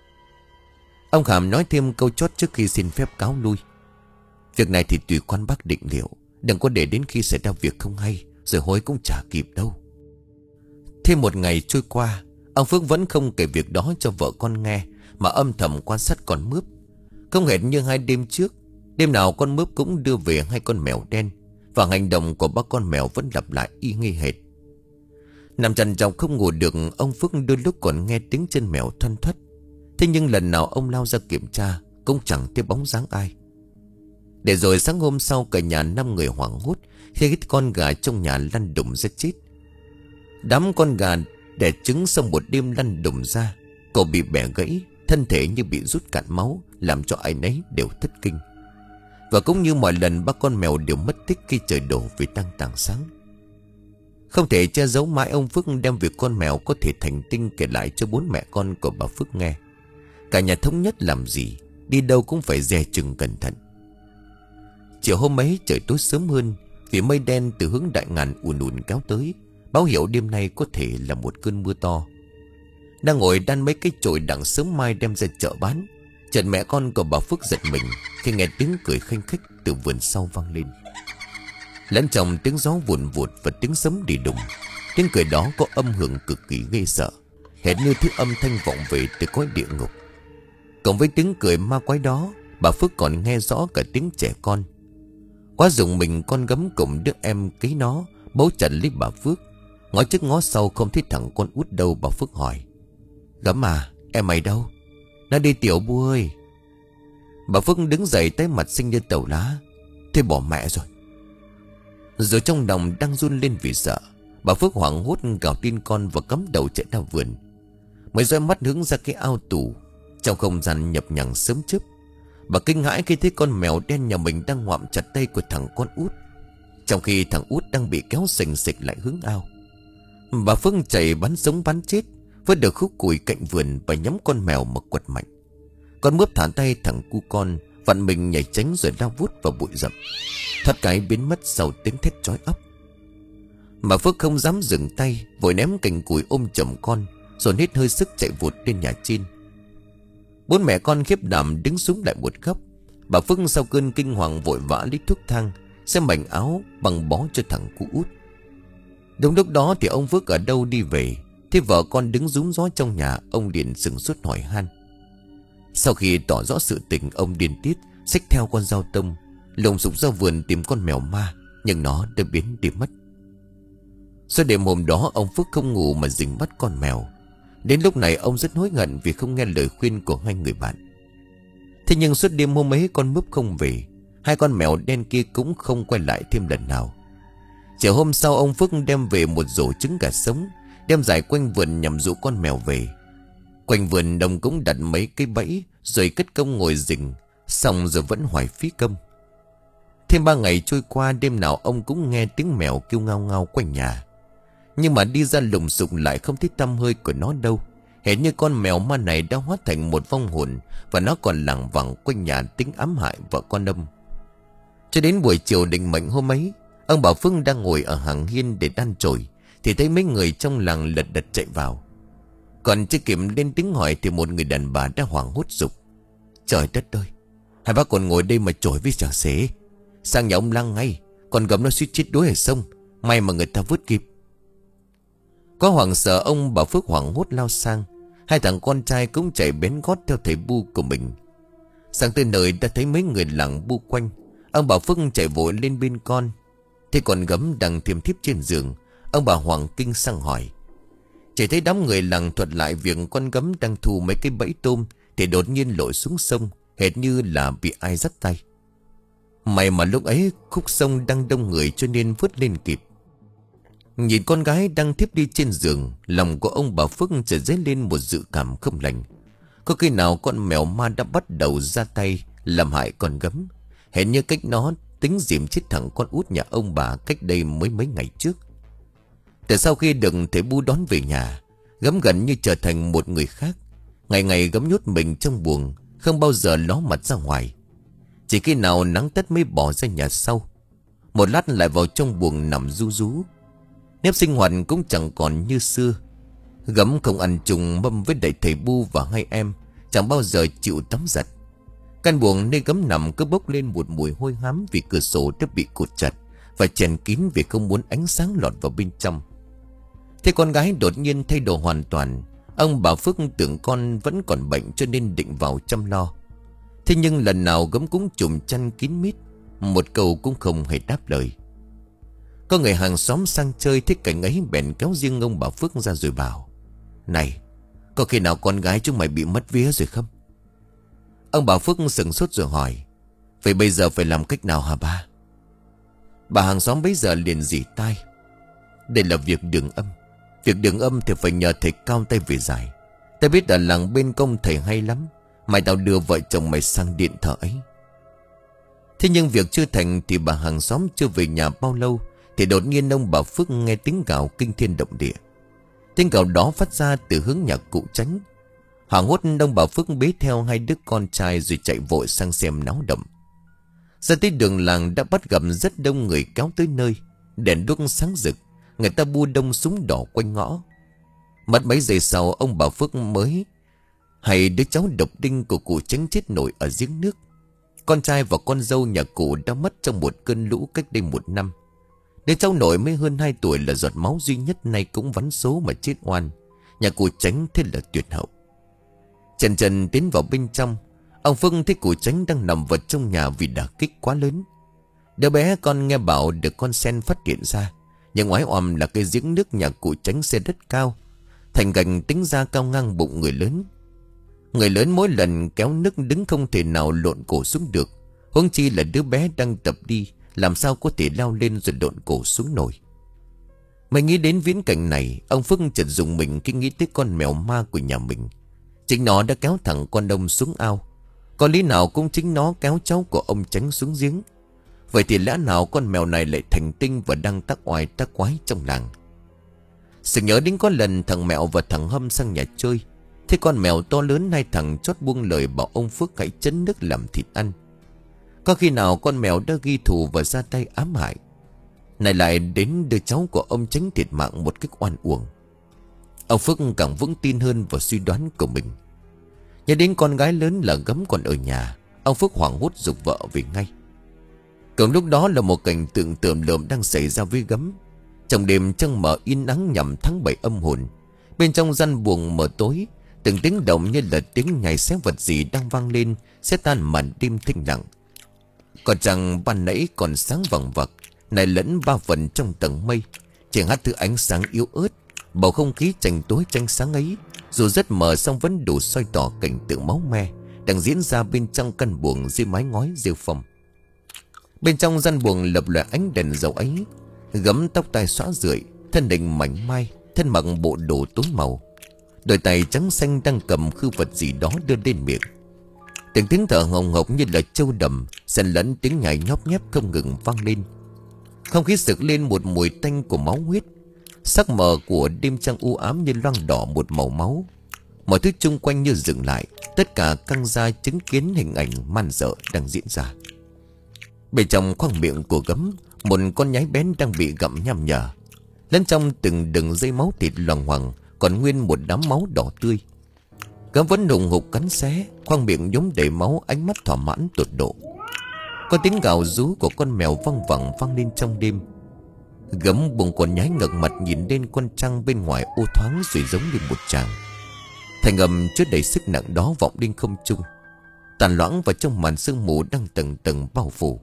Ông Khảm nói thêm câu chót trước khi xin phép cáo lui. Việc này thì tùy quan bác định liệu, đừng có để đến khi xảy ra việc không hay rồi hối cũng chả kịp đâu. Thêm một ngày trôi qua, ông Phước vẫn không kể việc đó cho vợ con nghe, mà âm thầm quan sát con mướp. Không hệt như hai đêm trước, đêm nào con mướp cũng đưa về hai con mèo đen, và hành động của ba con mèo vẫn lặp lại y nghi hệt. Nằm trằn trọc không ngủ được, ông Phước đôi lúc còn nghe tiếng chân mèo thoăn thoắt. Thế nhưng lần nào ông lao ra kiểm tra cũng chẳng thấy bóng dáng ai. Để rồi sáng hôm sau, cả nhà năm người hoảng hốt khi cái con gà trong nhà lăn đùng ra chết. Đám con gà đẻ trứng sau một đêm lăn đùng ra, cổ bị bẻ gãy, thân thể như bị rút cạn máu, làm cho ai nấy đều thất kinh. Và cũng như mọi lần, ba con mèo đều mất tích khi trời đổ về tang tàng sáng. Không thể che giấu mãi, ông Phước đem việc con mèo có thể thành tinh kể lại cho bốn mẹ con của bà Phước nghe. Cả nhà thống nhất làm gì, đi đâu cũng phải dè chừng cẩn thận. Chiều hôm ấy trời tối sớm hơn, vì mây đen từ hướng Đại Ngàn ùn ùn kéo tới, báo hiệu đêm nay có thể là một cơn mưa to. Đang ngồi đan mấy cái chổi đặng sớm mai đem ra chợ bán, chợt mẹ con của bà Phước giật mình khi nghe tiếng cười khanh khách từ vườn sau vang lên. Lẫn trong tiếng gió vùn vụt và tiếng sấm đi đùng, tiếng cười đó có âm hưởng cực kỳ ghê sợ, hệt như thứ âm thanh vọng về từ cõi địa ngục. Cộng với tiếng cười ma quái đó, bà Phước còn nghe rõ cả tiếng trẻ con. Quá dùng mình, con gấm cùng đứa em kế nó bấu chặt lấy bà Phước. Ngó trước ngó sau không thấy thằng con út đâu. Bà Phước hỏi: Gấm à, em mày đâu? Nó đi tiểu Bu ơi. Bà Phước đứng dậy, tái mặt xinh như tàu lá. Thế bỏ mẹ rồi. Rồi trong lòng đang run lên vì sợ, bà Phước hoảng hốt gào tin con và cắm đầu chạy ra vườn. Mới dõi mắt hướng ra cái ao tù. Trong không gian nhập nhằng sớm chớp, bà kinh hãi khi thấy con mèo đen nhà mình đang ngoạm chặt tay của thằng con út, trong khi thằng út đang bị kéo sình sịch lại hướng ao. Bà Phước chạy bắn sống bắn chết, vớt được khúc củi cạnh vườn và nhắm con mèo mà quật mạnh. Con mướp thả tay thằng cu con, vặn mình nhảy tránh rồi lao vút vào bụi rậm, thoát cái biến mất sau tiếng thét chói óc. Bà Phước không dám dừng tay, vội ném cành củi ôm chầm con, rồi hết hơi sức chạy vụt lên nhà trên. Bốn mẹ con khiếp đảm đứng xuống lại một góc. Bà Phước sau cơn kinh hoàng vội vã lấy thuốc thang, xem mảnh áo bằng bó cho thằng cu út. Đúng lúc đó thì ông Phước ở đâu đi về, thấy vợ con đứng rúm gió trong nhà, ông liền sững sốt hỏi han. Sau khi tỏ rõ sự tình, ông điên tiết xách theo con dao tông, lùng sục ra vườn tìm con mèo ma, nhưng nó đã biến đi mất. Sau đêm hôm đó ông Phước không ngủ mà rình bắt con mèo. Đến lúc này ông rất hối hận vì không nghe lời khuyên của hai người bạn. Thế nhưng suốt đêm hôm ấy con Múp không về, hai con mèo đen kia cũng không quay lại thêm lần nào. Chiều hôm sau ông Phước đem về một rổ trứng gà sống, đem rải quanh vườn nhằm dụ con mèo về. Quanh vườn đồng cũng đặt mấy cây bẫy, rồi cất công ngồi rình, xong rồi vẫn hoài phí công. Thêm ba ngày trôi qua, đêm nào ông cũng nghe tiếng mèo kêu ngao ngao quanh nhà. Nhưng mà đi ra lùng sục lại không thấy tăm hơi của nó đâu. Hệt như con mèo ma này đã hóa thành một vong hồn, và nó còn lảng vảng quanh nhà tính ám hại vợ con ông. Cho đến buổi chiều định mệnh hôm ấy, ông Bảo Phước đang ngồi ở hàng hiên để đan chổi, thì thấy mấy người trong làng lật đật chạy vào. Còn chưa kịp lên tiếng hỏi thì một người đàn bà đã hoảng hốt giục: Trời đất ơi, hai bác còn ngồi đây mà chổi với chả xế. Sang nhà ông Lăng ngay, còn gấm nó suýt chết đuối ở sông, may mà người ta vớt kịp. Có hoảng sợ, ông Bảo Phước hoảng hốt lao sang. Hai thằng con trai cũng chạy bén gót theo thầy bu của mình. Sang tới nơi đã thấy mấy người làng bu quanh. Ông Bảo Phước chạy vội lên bên con. Thế còn gấm đang thiêm thiếp trên giường. Ông bà Hoàng kinh sang hỏi. Chỉ thấy đám người làng thuật lại việc con gấm đang thu mấy cái bẫy tôm, thì đột nhiên lội xuống sông, hệt như là bị ai dắt tay. May mà lúc ấy khúc sông đang đông người cho nên vớt lên kịp. Nhìn con gái đang thiếp đi trên giường, lòng của ông Bảo Phước chợt dấy lên một dự cảm không lành. Có khi nào con mèo ma đã bắt đầu ra tay làm hại con gấm, hệt như cách nó tính dìm chết thằng con út nhà ông bà cách đây mới mấy ngày trước. Từ sau khi được thầy bu đón về nhà, gấm gần như trở thành một người khác. Ngày ngày gấm nhốt mình trong buồng, không bao giờ ló mặt ra ngoài. Chỉ khi nào nắng tắt mới bỏ ra nhà sau. Một lát lại vào trong buồng nằm ru rú. Nếp sinh hoạt cũng chẳng còn như xưa. Gấm không ăn chung mâm với đại thầy bu và hai em, chẳng bao giờ chịu tắm giặt. Căn buồng nơi gấm nằm cứ bốc lên một mùi hôi hám vì cửa sổ đã bị cột chặt và chèn kín vì không muốn ánh sáng lọt vào bên trong. Thế con gái đột nhiên thay đổi hoàn toàn. Ông Bảo Phước tưởng con vẫn còn bệnh cho nên định vào chăm lo. Thế nhưng lần nào gấm cũng trùm chăn kín mít, một câu cũng không hề đáp lời. Có người hàng xóm sang chơi thấy cảnh ấy bèn kéo riêng ông Bảo Phước ra rồi bảo: Này, có khi nào con gái chúng mày bị mất vía rồi không? Ông Bảo Phước sững sốt rồi hỏi: Vậy bây giờ phải làm cách nào hả ba? Bà hàng xóm bấy giờ liền rỉ tai: Đây là việc đường âm. Việc đường âm thì phải nhờ thầy cao tay về giải. Ta biết ở làng bên công thầy hay lắm. Mày tao đưa vợ chồng mày sang điện thờ ấy. Thế nhưng việc chưa thành thì bà hàng xóm chưa về nhà bao lâu thì đột nhiên ông Bảo Phước nghe tiếng gào kinh thiên động địa. Tiếng gào đó phát ra từ hướng nhà cụ Tránh. Hoảng hốt ông Bảo Phước bế theo hai đứa con trai rồi chạy vội sang xem náo động. Ra tới đường làng đã bắt gặp rất đông người kéo tới nơi. Đèn đuốc sáng rực, người ta bu đông súng đỏ quanh ngõ. Mất mấy giây sau ông Bảo Phước mới hay đứa cháu độc đinh của cụ Tránh chết nổi ở giếng nước. Con trai và con dâu nhà cụ đã mất trong một cơn lũ cách đây một năm. Đứa cháu nội mới hơn hai tuổi là giọt máu duy nhất nay cũng vắn số mà chết oan. Nhà cụ Tránh thế là tuyệt hậu. Trần trần tiến vào bên trong, ông Phước thấy cụ Tránh đang nằm vật trong nhà vì đả kích quá lớn. Đứa bé con nghe bảo được con sen phát hiện ra, nhưng ngoái oăm là cái giếng nước nhà cụ Tránh xe đất cao, thành gành tính ra cao ngang bụng người lớn. Người lớn mỗi lần kéo nước đứng không thể nào lộn cổ xuống được, huống chi là đứa bé đang tập đi, làm sao có thể leo lên rồi lộn cổ xuống nổi. Mới nghĩ đến viễn cảnh này, ông Phước chợt dùng mình khi nghĩ tới con mèo ma của nhà mình. Chính nó đã kéo thẳng con ông xuống ao. Có lý nào cũng chính nó kéo cháu của ông Tránh xuống giếng. Vậy thì lẽ nào con mèo này lại thành tinh và đang tác oai tác quái trong làng? Sự nhớ đến có lần thằng Mẹo và thằng Hâm sang nhà chơi. Thế con mèo to lớn hai thằng chót buông lời bảo ông Phước hãy chấn nước làm thịt ăn. Có khi nào con mèo đã ghi thù và ra tay ám hại, này lại đến đưa cháu của ông Tránh thiệt mạng một cách oan uổng? Ông Phước càng vững tin hơn vào suy đoán của mình. Nhớ đến con gái lớn là Gấm còn ở nhà, ông Phước hoảng hốt giục vợ về ngay. Cùng lúc đó là một cảnh tượng tởm lợm đang xảy ra với Gấm. Trong đêm trăng mờ in ắng nhằm tháng bảy âm hồn, bên trong gian buồng mờ tối, từng tiếng động như là tiếng nhảy xé vật gì đang vang lên, xé tan màn đêm thinh lặng. Còn rằng ban nãy còn sáng vằng vặc, này lẫn ba phần trong tầng mây, Chỉ hắt thứ ánh sáng yếu ớt. Bầu không khí tranh tối tranh sáng ấy dù rất mờ song vẫn đủ soi tỏ cảnh tượng máu me đang diễn ra bên trong căn buồng dưới mái ngói rêu phong. Bên trong gian buồng lập lòe ánh đèn dầu ấy. Gấm tóc tai xõa rượi, thân hình mảnh mai, thân mặc bộ đồ tối màu, đôi tay trắng xanh đang cầm khư vật gì đó đưa lên miệng. Từng tiếng thở hồng hộc như là trâu đầm xen lẫn tiếng nhảy nhóp nhép không ngừng vang lên. Không khí sực lên một mùi tanh của máu huyết. Sắc mờ của đêm trăng u ám như loang đỏ một màu máu. Mọi thứ chung quanh như dừng lại. Tất cả căng ra chứng kiến hình ảnh man dợ đang diễn ra. Bên trong khoang miệng của Gấm, một con nhái bén đang bị gặm nham nhở. Lẫn trong từng đường dây máu thịt loằng ngoằng còn nguyên một đám máu đỏ tươi. Gấm vẫn hùng hục cắn xé, khoang miệng nhốm đầy máu, ánh mắt thỏa mãn tột độ. Có tiếng gào rú của con mèo văng vẳng vang lên trong đêm. Gấm buông con nhái ngẩng mặt nhìn lên con trăng bên ngoài ô thoáng rồi giống như một tràng. Thành âm chứa đầy sức nặng đó vọng lên không trung, tàn loãng vào trong màn sương mù đang tầng tầng bao phủ.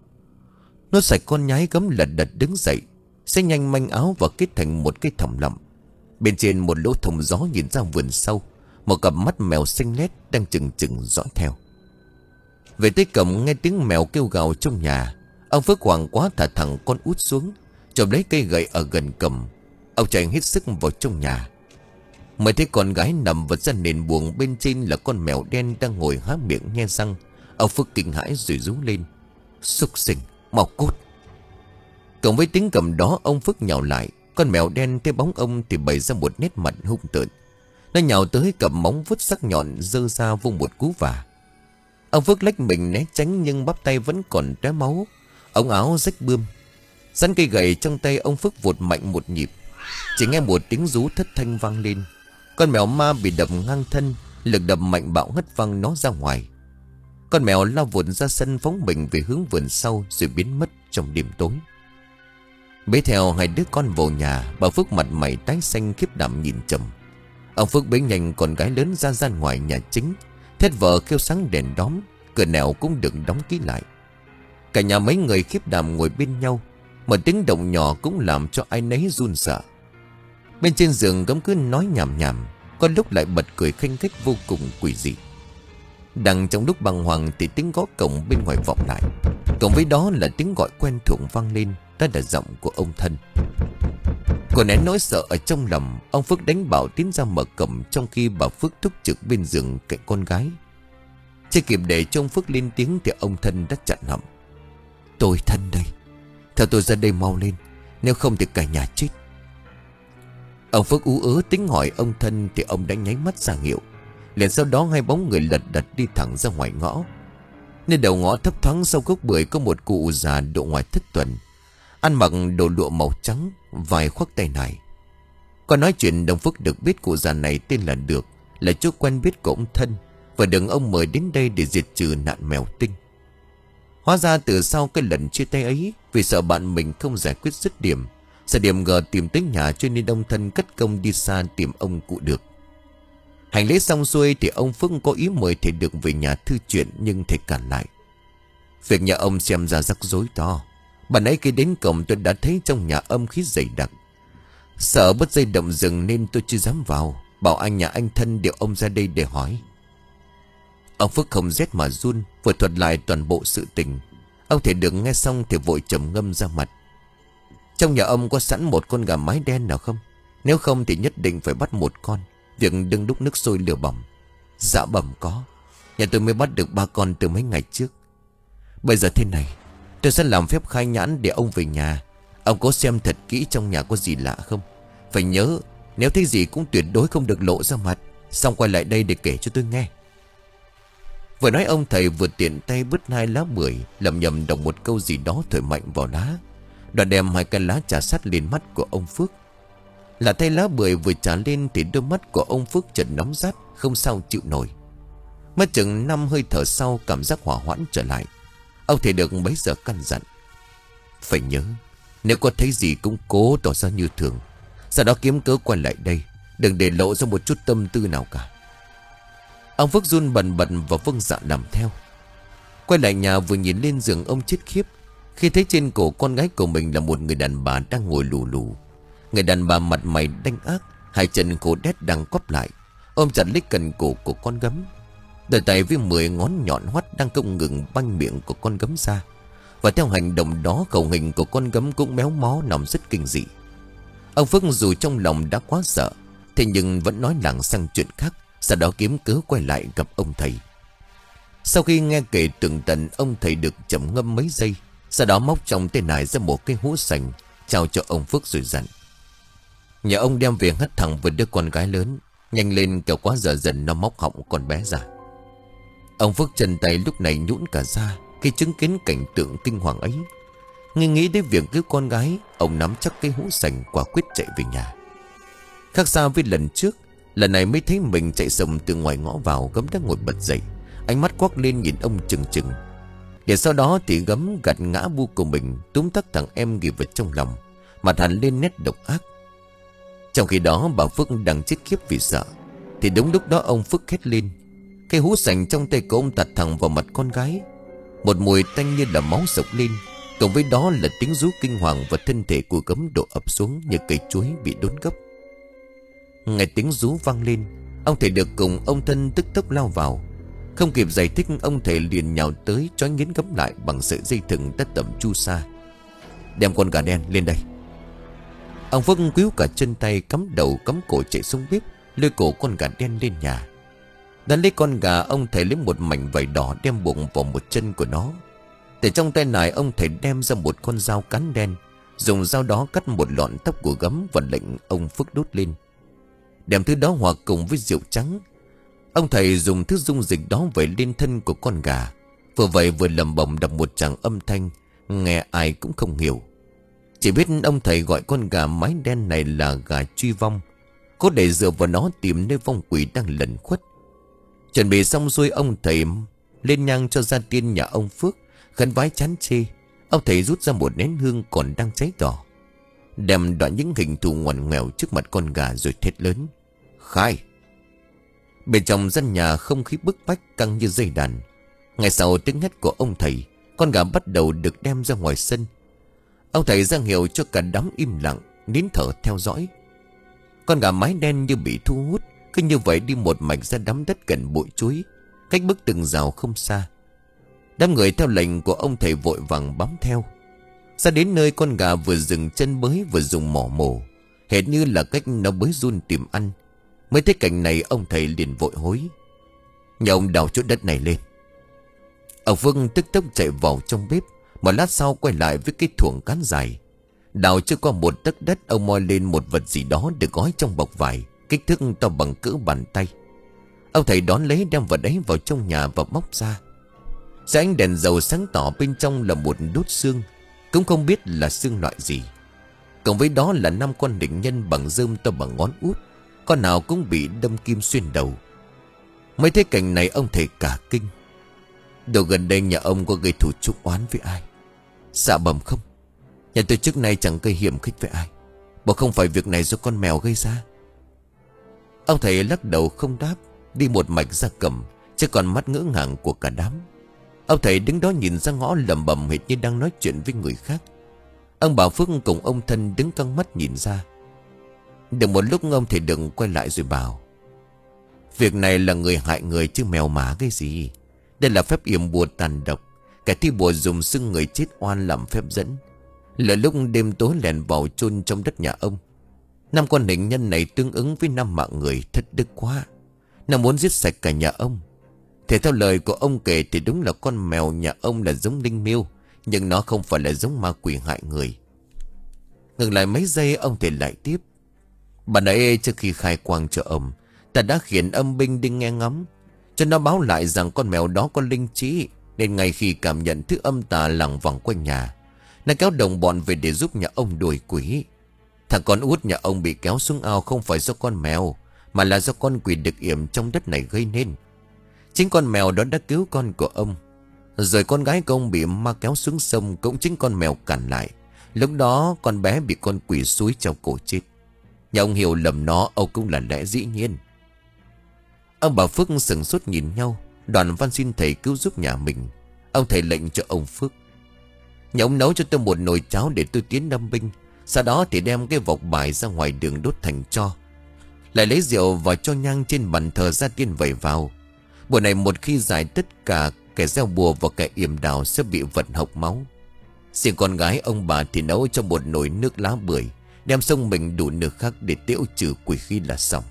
Nó sạch con nhái, Gấm lật đật đứng dậy, xé nhanh manh áo và kết thành một cái thòng lọng. Bên trên một lỗ thông gió nhìn ra vườn sau, một cặp mắt mèo xinh nét đang chừng chừng dõi theo. Về tới cổng nghe tiếng mèo kêu gào trong nhà. Ông Phước hoảng quá thả thẳng con út xuống, chộp lấy cây gậy ở gần cổng. Ông chạy hết sức vào trong nhà. Mới thấy con gái nằm vật ra nền buồng, bên trên là con mèo đen đang ngồi há miệng nhe răng. Ông Phước kinh hãi rồi rú lên: "Súc sinh, mau cút!" Cộng với tiếng cầm đó, ông Phước nhào lại. Con mèo đen thấy bóng ông thì bày ra một nét mặt hung tợn. Nó nhào tới cầm móng vuốt sắc nhọn giơ ra vung một cú vả. Ông Phước lách mình né tránh nhưng bắp tay vẫn còn tóe máu, ống áo rách bươm. Sẵn cây gậy trong tay, ông Phước vụt mạnh một nhịp. Chỉ nghe một tiếng rú thất thanh vang lên. Con mèo ma bị đập ngang thân, lực đập mạnh bạo hất văng nó ra ngoài. Con mèo lao vụt ra sân phóng mình về hướng vườn sau rồi biến mất trong đêm tối. Bế theo hai đứa con vào nhà, bà Phước mặt mày tái xanh khiếp đảm nhìn chồng. Ông Phước bế nhanh con gái lớn ra ra ngoài nhà chính. Thét vợ kêu sáng đèn đóm, cửa nẻo cũng được đóng kỹ lại. Cả nhà mấy người khiếp đảm ngồi bên nhau. Một tiếng động nhỏ cũng làm cho ai nấy run sợ. Bên trên giường Gấm cứ nói nhảm nhảm, có lúc lại bật cười khanh khách vô cùng quỷ dị. Đang trong lúc bàng hoàng thì tiếng gõ cổng bên ngoài vọng lại. Cộng với đó là tiếng gọi quen thuộc vang lên. Đó là giọng của ông Thân. Còn nén nỗi sợ ở trong lòng, ông Phước đánh bảo tiến ra mở cổng, trong khi bà Phước túc trực bên giường cạnh con gái. Chưa kịp để cho ông Phước lên tiếng thì ông Thân đã chặn họng: "Tôi Thân đây, theo tôi ra đây mau lên, nếu không thì cả nhà chết." Ông Phước ú ớ tính hỏi ông Thân thì ông đã nháy mắt ra hiệu. Liền sau đó hai bóng người lật đật đi thẳng ra ngoài ngõ. Nơi đầu ngõ thấp thoáng sau gốc bưởi có một cụ già độ ngoài thất tuần, ăn mặc đồ lụa màu trắng, vài khoác tay nải. Còn nói chuyện ông Phước được biết cụ già này tên là Được, là chú quen biết của ông Thân, và được ông mời đến đây để diệt trừ nạn mèo tinh. Hóa ra từ sau cái lần chia tay ấy, vì sợ bạn mình không giải quyết dứt điểm, sợ điểm ngờ tìm tới nhà, cho nên ông Thân cất công đi xa tìm ông cụ Được. Hành lễ xong xuôi thì ông Phước có ý mời thầy Được về nhà thư chuyện, nhưng thầy cản lại: "Việc nhà ông xem ra rắc rối to. Bạn ấy khi đến cổng tôi đã thấy trong nhà âm khí dày đặc. Sợ bất dây động rừng nên tôi chưa dám vào. Bảo anh nhà anh Thân điều ông ra đây để hỏi." Ông Phước không rét mà run, vừa thuật lại toàn bộ sự tình. Ông thầy Được nghe xong thì vội trầm ngâm ra mặt: "Trong nhà ông có sẵn một con gà mái đen nào không? Nếu không thì nhất định phải bắt một con. Việc đừng đúc nước sôi lửa bỏng." "Dạ bẩm có. Nhà tôi mới bắt được ba con từ mấy ngày trước. Bây giờ thế này, tôi sẽ làm phép khai nhãn để ông về nhà. Ông cố xem thật kỹ trong nhà có gì lạ không. Phải nhớ, nếu thấy gì cũng tuyệt đối không được lộ ra mặt. Xong quay lại đây để kể cho tôi nghe." Vừa nói ông thầy vừa tiện tay bứt hai lá bưởi, lầm nhầm đọc một câu gì đó thổi mạnh vào lá. Đoạn đem hai cái lá trà sát lên mắt của ông Phước. Là thay lá bưởi vừa trả lên thì đôi mắt của ông Phước chợt nóng rát, không sao chịu nổi. Mất chừng năm hơi thở sau, cảm giác hỏa hoãn trở lại. Ông thầy Được bấy giờ căn dặn: "Phải nhớ, nếu có thấy gì cũng cố tỏ ra như thường, sau đó kiếm cớ quay lại đây, đừng để lộ ra một chút tâm tư nào cả." Ông Phước run bần bật và vâng dạ làm theo. Quay lại nhà vừa nhìn lên giường, ông chết khiếp khi thấy trên cổ con gái của mình là một người đàn bà đang ngồi lù lù. Người đàn bà mặt mày đanh ác, hai chân khô đét đang quắp lại, ôm chặt lấy cần cổ của con gấm. Đôi tay với mười ngón nhọn hoắt đang không ngừng banh miệng của con gấm ra. Và theo hành động đó, khẩu hình của con gấm cũng méo mó nằm rất kinh dị. Ông Phước dù trong lòng đã quá sợ, thế nhưng vẫn nói lảng sang chuyện khác, sau đó kiếm cớ quay lại gặp ông thầy. Sau khi nghe kể tường tận, ông thầy được trầm ngâm mấy giây, sau đó móc trong tay nải ra một cái hũ sành, trao cho ông Phước rồi dặn: "Nhà ông đem về hất thẳng với đứa con gái lớn, nhanh lên kẻo quá giờ dần nó móc họng con bé ra." Ông Phước chân tay lúc này nhũn cả ra khi chứng kiến cảnh tượng kinh hoàng ấy. Nghe nghĩ đến việc cứu con gái, ông nắm chắc cái hũ sành, quả quyết chạy về nhà. Khác xa với lần trước, lần này mới thấy mình chạy sầm từ ngoài ngõ vào. Gấm đã ngồi bật dậy, ánh mắt quắc lên nhìn ông chừng chừng. Để sau đó thì Gấm gạt ngã bu của mình, túm tắt thằng em ghì vào trong lòng, mặt hẳn lên nét độc ác. Trong khi đó bà Phước đang chết khiếp vì sợ, thì đúng lúc đó ông Phước hét lên. Cái hũ sành trong tay của ông tạt thẳng vào mặt con gái. Một mùi tanh như là máu sộc lên, cộng với đó là tiếng rú kinh hoàng, và thân thể của Gấm đổ ập xuống như cây chuối bị đốn gấp. Nghe tiếng rú vang lên, ông thầy được cùng ông Thân tức tốc lao vào. Không kịp giải thích, ông thầy liền nhào tới trói nghiến Gấm lại bằng sợi dây thừng đã tẩm chu sa. "Đem con gà đen lên đây." Ông Phước quýu cả chân tay, cắm đầu cắm cổ chạy xuống bếp, lôi cổ con gà đen lên nhà. Đắn lấy con gà, ông thầy lấy một mảnh vải đỏ đem buộc vào một chân của nó. Từ trong tay nải, ông thầy đem ra một con dao cán đen, dùng dao đó cắt một lọn tóc của Gấm và lệnh ông Phước đốt lên. Đem thứ đó hòa cùng với rượu trắng. Ông thầy dùng thứ dung dịch đó vẩy lên thân của con gà, vừa vậy vừa lẩm bẩm đọc một tràng âm thanh nghe ai cũng không hiểu. Chỉ biết ông thầy gọi con gà mái đen này là gà truy vong, có để dựa vào nó tìm nơi vong quỷ đang lẩn khuất. Chuẩn bị xong xuôi, ông thầy lên nhang cho gia tiên nhà ông Phước, khấn vái chán chê. Ông thầy rút ra một nén hương còn đang cháy đỏ, đem đoạn những hình thù ngoằn ngoèo trước mặt con gà rồi thét lớn: "Khai!" Bên trong gian nhà không khí bức bách căng như dây đàn. Ngay sau tiếng hét của ông thầy, con gà bắt đầu được đem ra ngoài sân. Ông thầy ra hiệu cho cả đám im lặng, nín thở theo dõi. Con gà mái đen như bị thu hút, cứ như vậy đi một mạch ra đám đất gần bụi chuối, cách bức tường rào không xa. Đám người theo lệnh của ông thầy vội vàng bám theo. Ra đến nơi, con gà vừa dừng chân bới vừa dùng mỏ mổ, hệt như là cách nó bới run tìm ăn. Mới thấy cảnh này, ông thầy liền vội hối: "Nhà ông đào chỗ đất này lên." Ông Vương tức tốc chạy vào trong bếp, một lát sau quay lại với cái thuồng cán dài. Đào chưa qua một tấc đất, ông moi lên một vật gì đó được gói trong bọc vải, kích thước to bằng cỡ bàn tay. Ông thầy đón lấy, đem vật ấy vào trong nhà và móc ra. Dưới ánh đèn dầu sáng tỏ, bên trong là một đốt xương, cũng không biết là xương loại gì. Cộng với đó là năm con đỉnh nhân bằng rơm to bằng ngón út, con nào cũng bị đâm kim xuyên đầu. Mới thấy cảnh này, ông thầy cả kinh. Đồ gần đây nhà ông có gây thù chuốc oán với ai? Dạ bẩm không. Nhà tôi trước nay chẳng gây hiểm khích với ai, bởi không phải việc này do con mèo gây ra. Ông thầy lắc đầu không đáp, đi một mạch ra cầm, chứ còn mắt ngỡ ngàng của cả đám. Ông thầy đứng đó nhìn ra ngõ lẩm bẩm hệt như đang nói chuyện với người khác. Ông Bảo Phước cùng ông Thân đứng căng mắt nhìn ra. Được một lúc, ông thầy đừng quay lại rồi bảo: "Việc này là người hại người chứ mèo mả cái gì. Đây là phép yểm bùa tàn độc. Kẻ thi bùa dùng xương người chết oan làm phép dẫn, lỡ lúc đêm tối lèn vào chôn trong đất nhà ông. Năm con hình nhân này tương ứng với năm mạng người, thất đức quá. Nó muốn giết sạch cả nhà ông. Thế theo lời của ông kể thì đúng là con mèo nhà ông là giống linh miêu, nhưng nó không phải là giống ma quỷ hại người." Ngừng lại mấy giây, ông thầy lại tiếp: "Bà nãy trước khi khai quang cho ông, ta đã khiển âm binh đi nghe ngắm, cho nó báo lại rằng con mèo đó có linh trí, nên ngay khi cảm nhận thứ âm tà lằng vòng quanh nhà, nó kéo đồng bọn về để giúp nhà ông đuổi quỷ. Thằng con út nhà ông bị kéo xuống ao không phải do con mèo, mà là do con quỷ đực yểm trong đất này gây nên. Chính con mèo đó đã cứu con của ông. Rồi con gái của ông bị ma kéo xuống sông, cũng chính con mèo cản lại. Lúc đó con bé bị con quỷ xúi treo cổ chết. Nhà ông hiểu lầm nó, ông cũng là lẽ dĩ nhiên." Ông bà Phước sững sốt nhìn nhau, đoàn van xin thầy cứu giúp nhà mình. Ông thầy lệnh cho ông Phước: "Nhà ông nấu cho tôi một nồi cháo để tôi tiến đâm binh, Sau đó thì đem cái vọc bài ra ngoài đường đốt thành tro. Lại lấy rượu và cho nhang trên bàn thờ gia tiên vẩy vào. Bữa này một khi giải tất cả, kẻ gieo bùa và kẻ yểm đào sẽ bị vận hộc máu. Riêng con gái ông bà thì nấu trong một nồi nước lá bưởi, đem xông mình đủ nước khác để tiễu trừ quỷ khí là xong.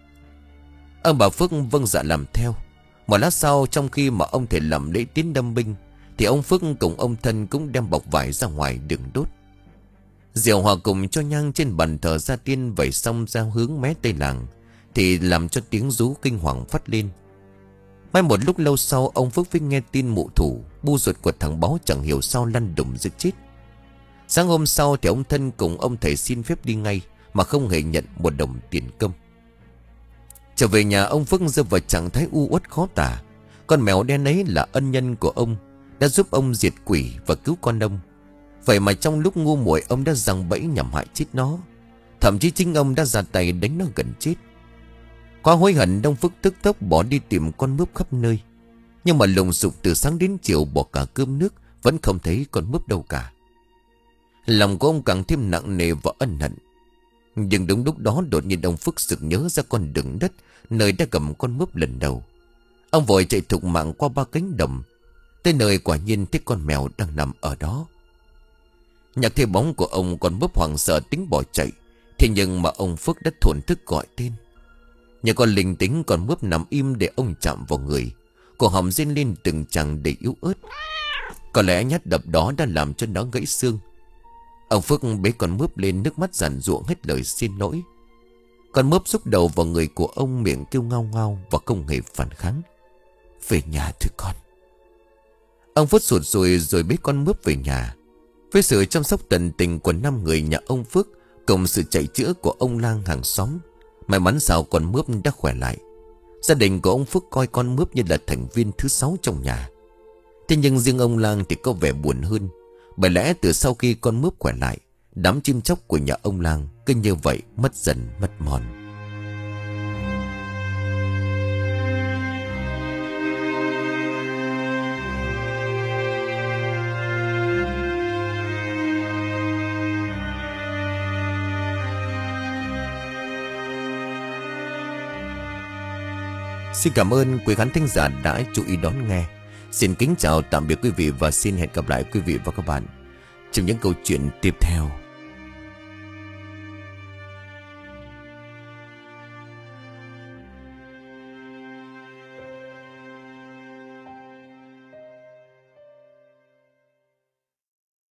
Ông bà Phước vâng dạ làm theo. Một lát sau, trong khi mà ông thể làm lễ tiến đâm binh, thì ông Phước cùng ông Thân cũng đem bọc vải ra ngoài đường đốt. Rượu hòa cùng cho nhang trên bàn thờ gia tiên vẩy xong ra hướng mé tây làng, thì làm cho tiếng rú kinh hoàng phát lên. Mai một lúc lâu sau, ông Phước Vinh nghe tin mụ thủ bu ruột của thằng Báu chẳng hiểu sao lăn đùng giết chết. Sáng hôm sau thì ông Thân cùng ông thầy xin phép đi ngay, mà không hề nhận một đồng tiền công. Trở về nhà, ông Phước rơi vào trạng thái u uất khó tả. Con mèo đen ấy là ân nhân của ông, đã giúp ông diệt quỷ và cứu con ông. Vậy mà trong lúc ngu muội, ông đã giăng bẫy nhằm hại chết nó. Thậm chí chính ông đã ra tay đánh nó gần chết. Quá hối hận, ông Phước tức tốc bỏ đi tìm con mướp khắp nơi. Nhưng mà lùng sục từ sáng đến chiều, bỏ cả cơm nước, vẫn không thấy con mướp đâu cả. Lòng của ông càng thêm nặng nề và ân hận. Nhưng đúng lúc đó, đột nhiên ông Phước sực nhớ ra con đường đất nơi đã cầm con mướp lần đầu. Ông vội chạy thục mạng qua ba cánh đồng, tới nơi quả nhiên thấy con mèo đang nằm ở đó. Nhặt thấy bóng của ông, con mướp hoảng sợ tính bỏ chạy. Thế nhưng mà ông Phước đã thổn thức gọi tên. Nhờ con linh tính, con mướp nằm im để ông chạm vào người. Cổ họng rên lên từng chàng đầy yếu ớt. Có lẽ nhát đập đó đã làm cho nó gãy xương. Ông Phước bế con mướp lên, nước mắt giàn giụa hết lời xin lỗi. Con mướp xúc đầu vào người của ông, miệng kêu ngao ngao và không hề phản kháng. Về nhà thôi con. Ông Phước sụt sùi rồi bế con mướp về nhà. Với sự chăm sóc tận tình của năm người nhà ông Phước, cùng sự chạy chữa của ông lang hàng xóm, may mắn sao con mướp đã khỏe lại. Gia đình của ông Phước coi con mướp như là thành viên thứ sáu trong nhà. Thế nhưng riêng ông lang thì có vẻ buồn hơn. Bởi lẽ từ sau khi con mướp khỏe lại, đám chim chóc của nhà ông lang cứ như vậy mất dần mất mòn. Xin cảm ơn quý khán thính giả đã chú ý đón nghe. Xin kính chào tạm biệt quý vị và xin hẹn gặp lại quý vị và các bạn trong những câu chuyện tiếp theo.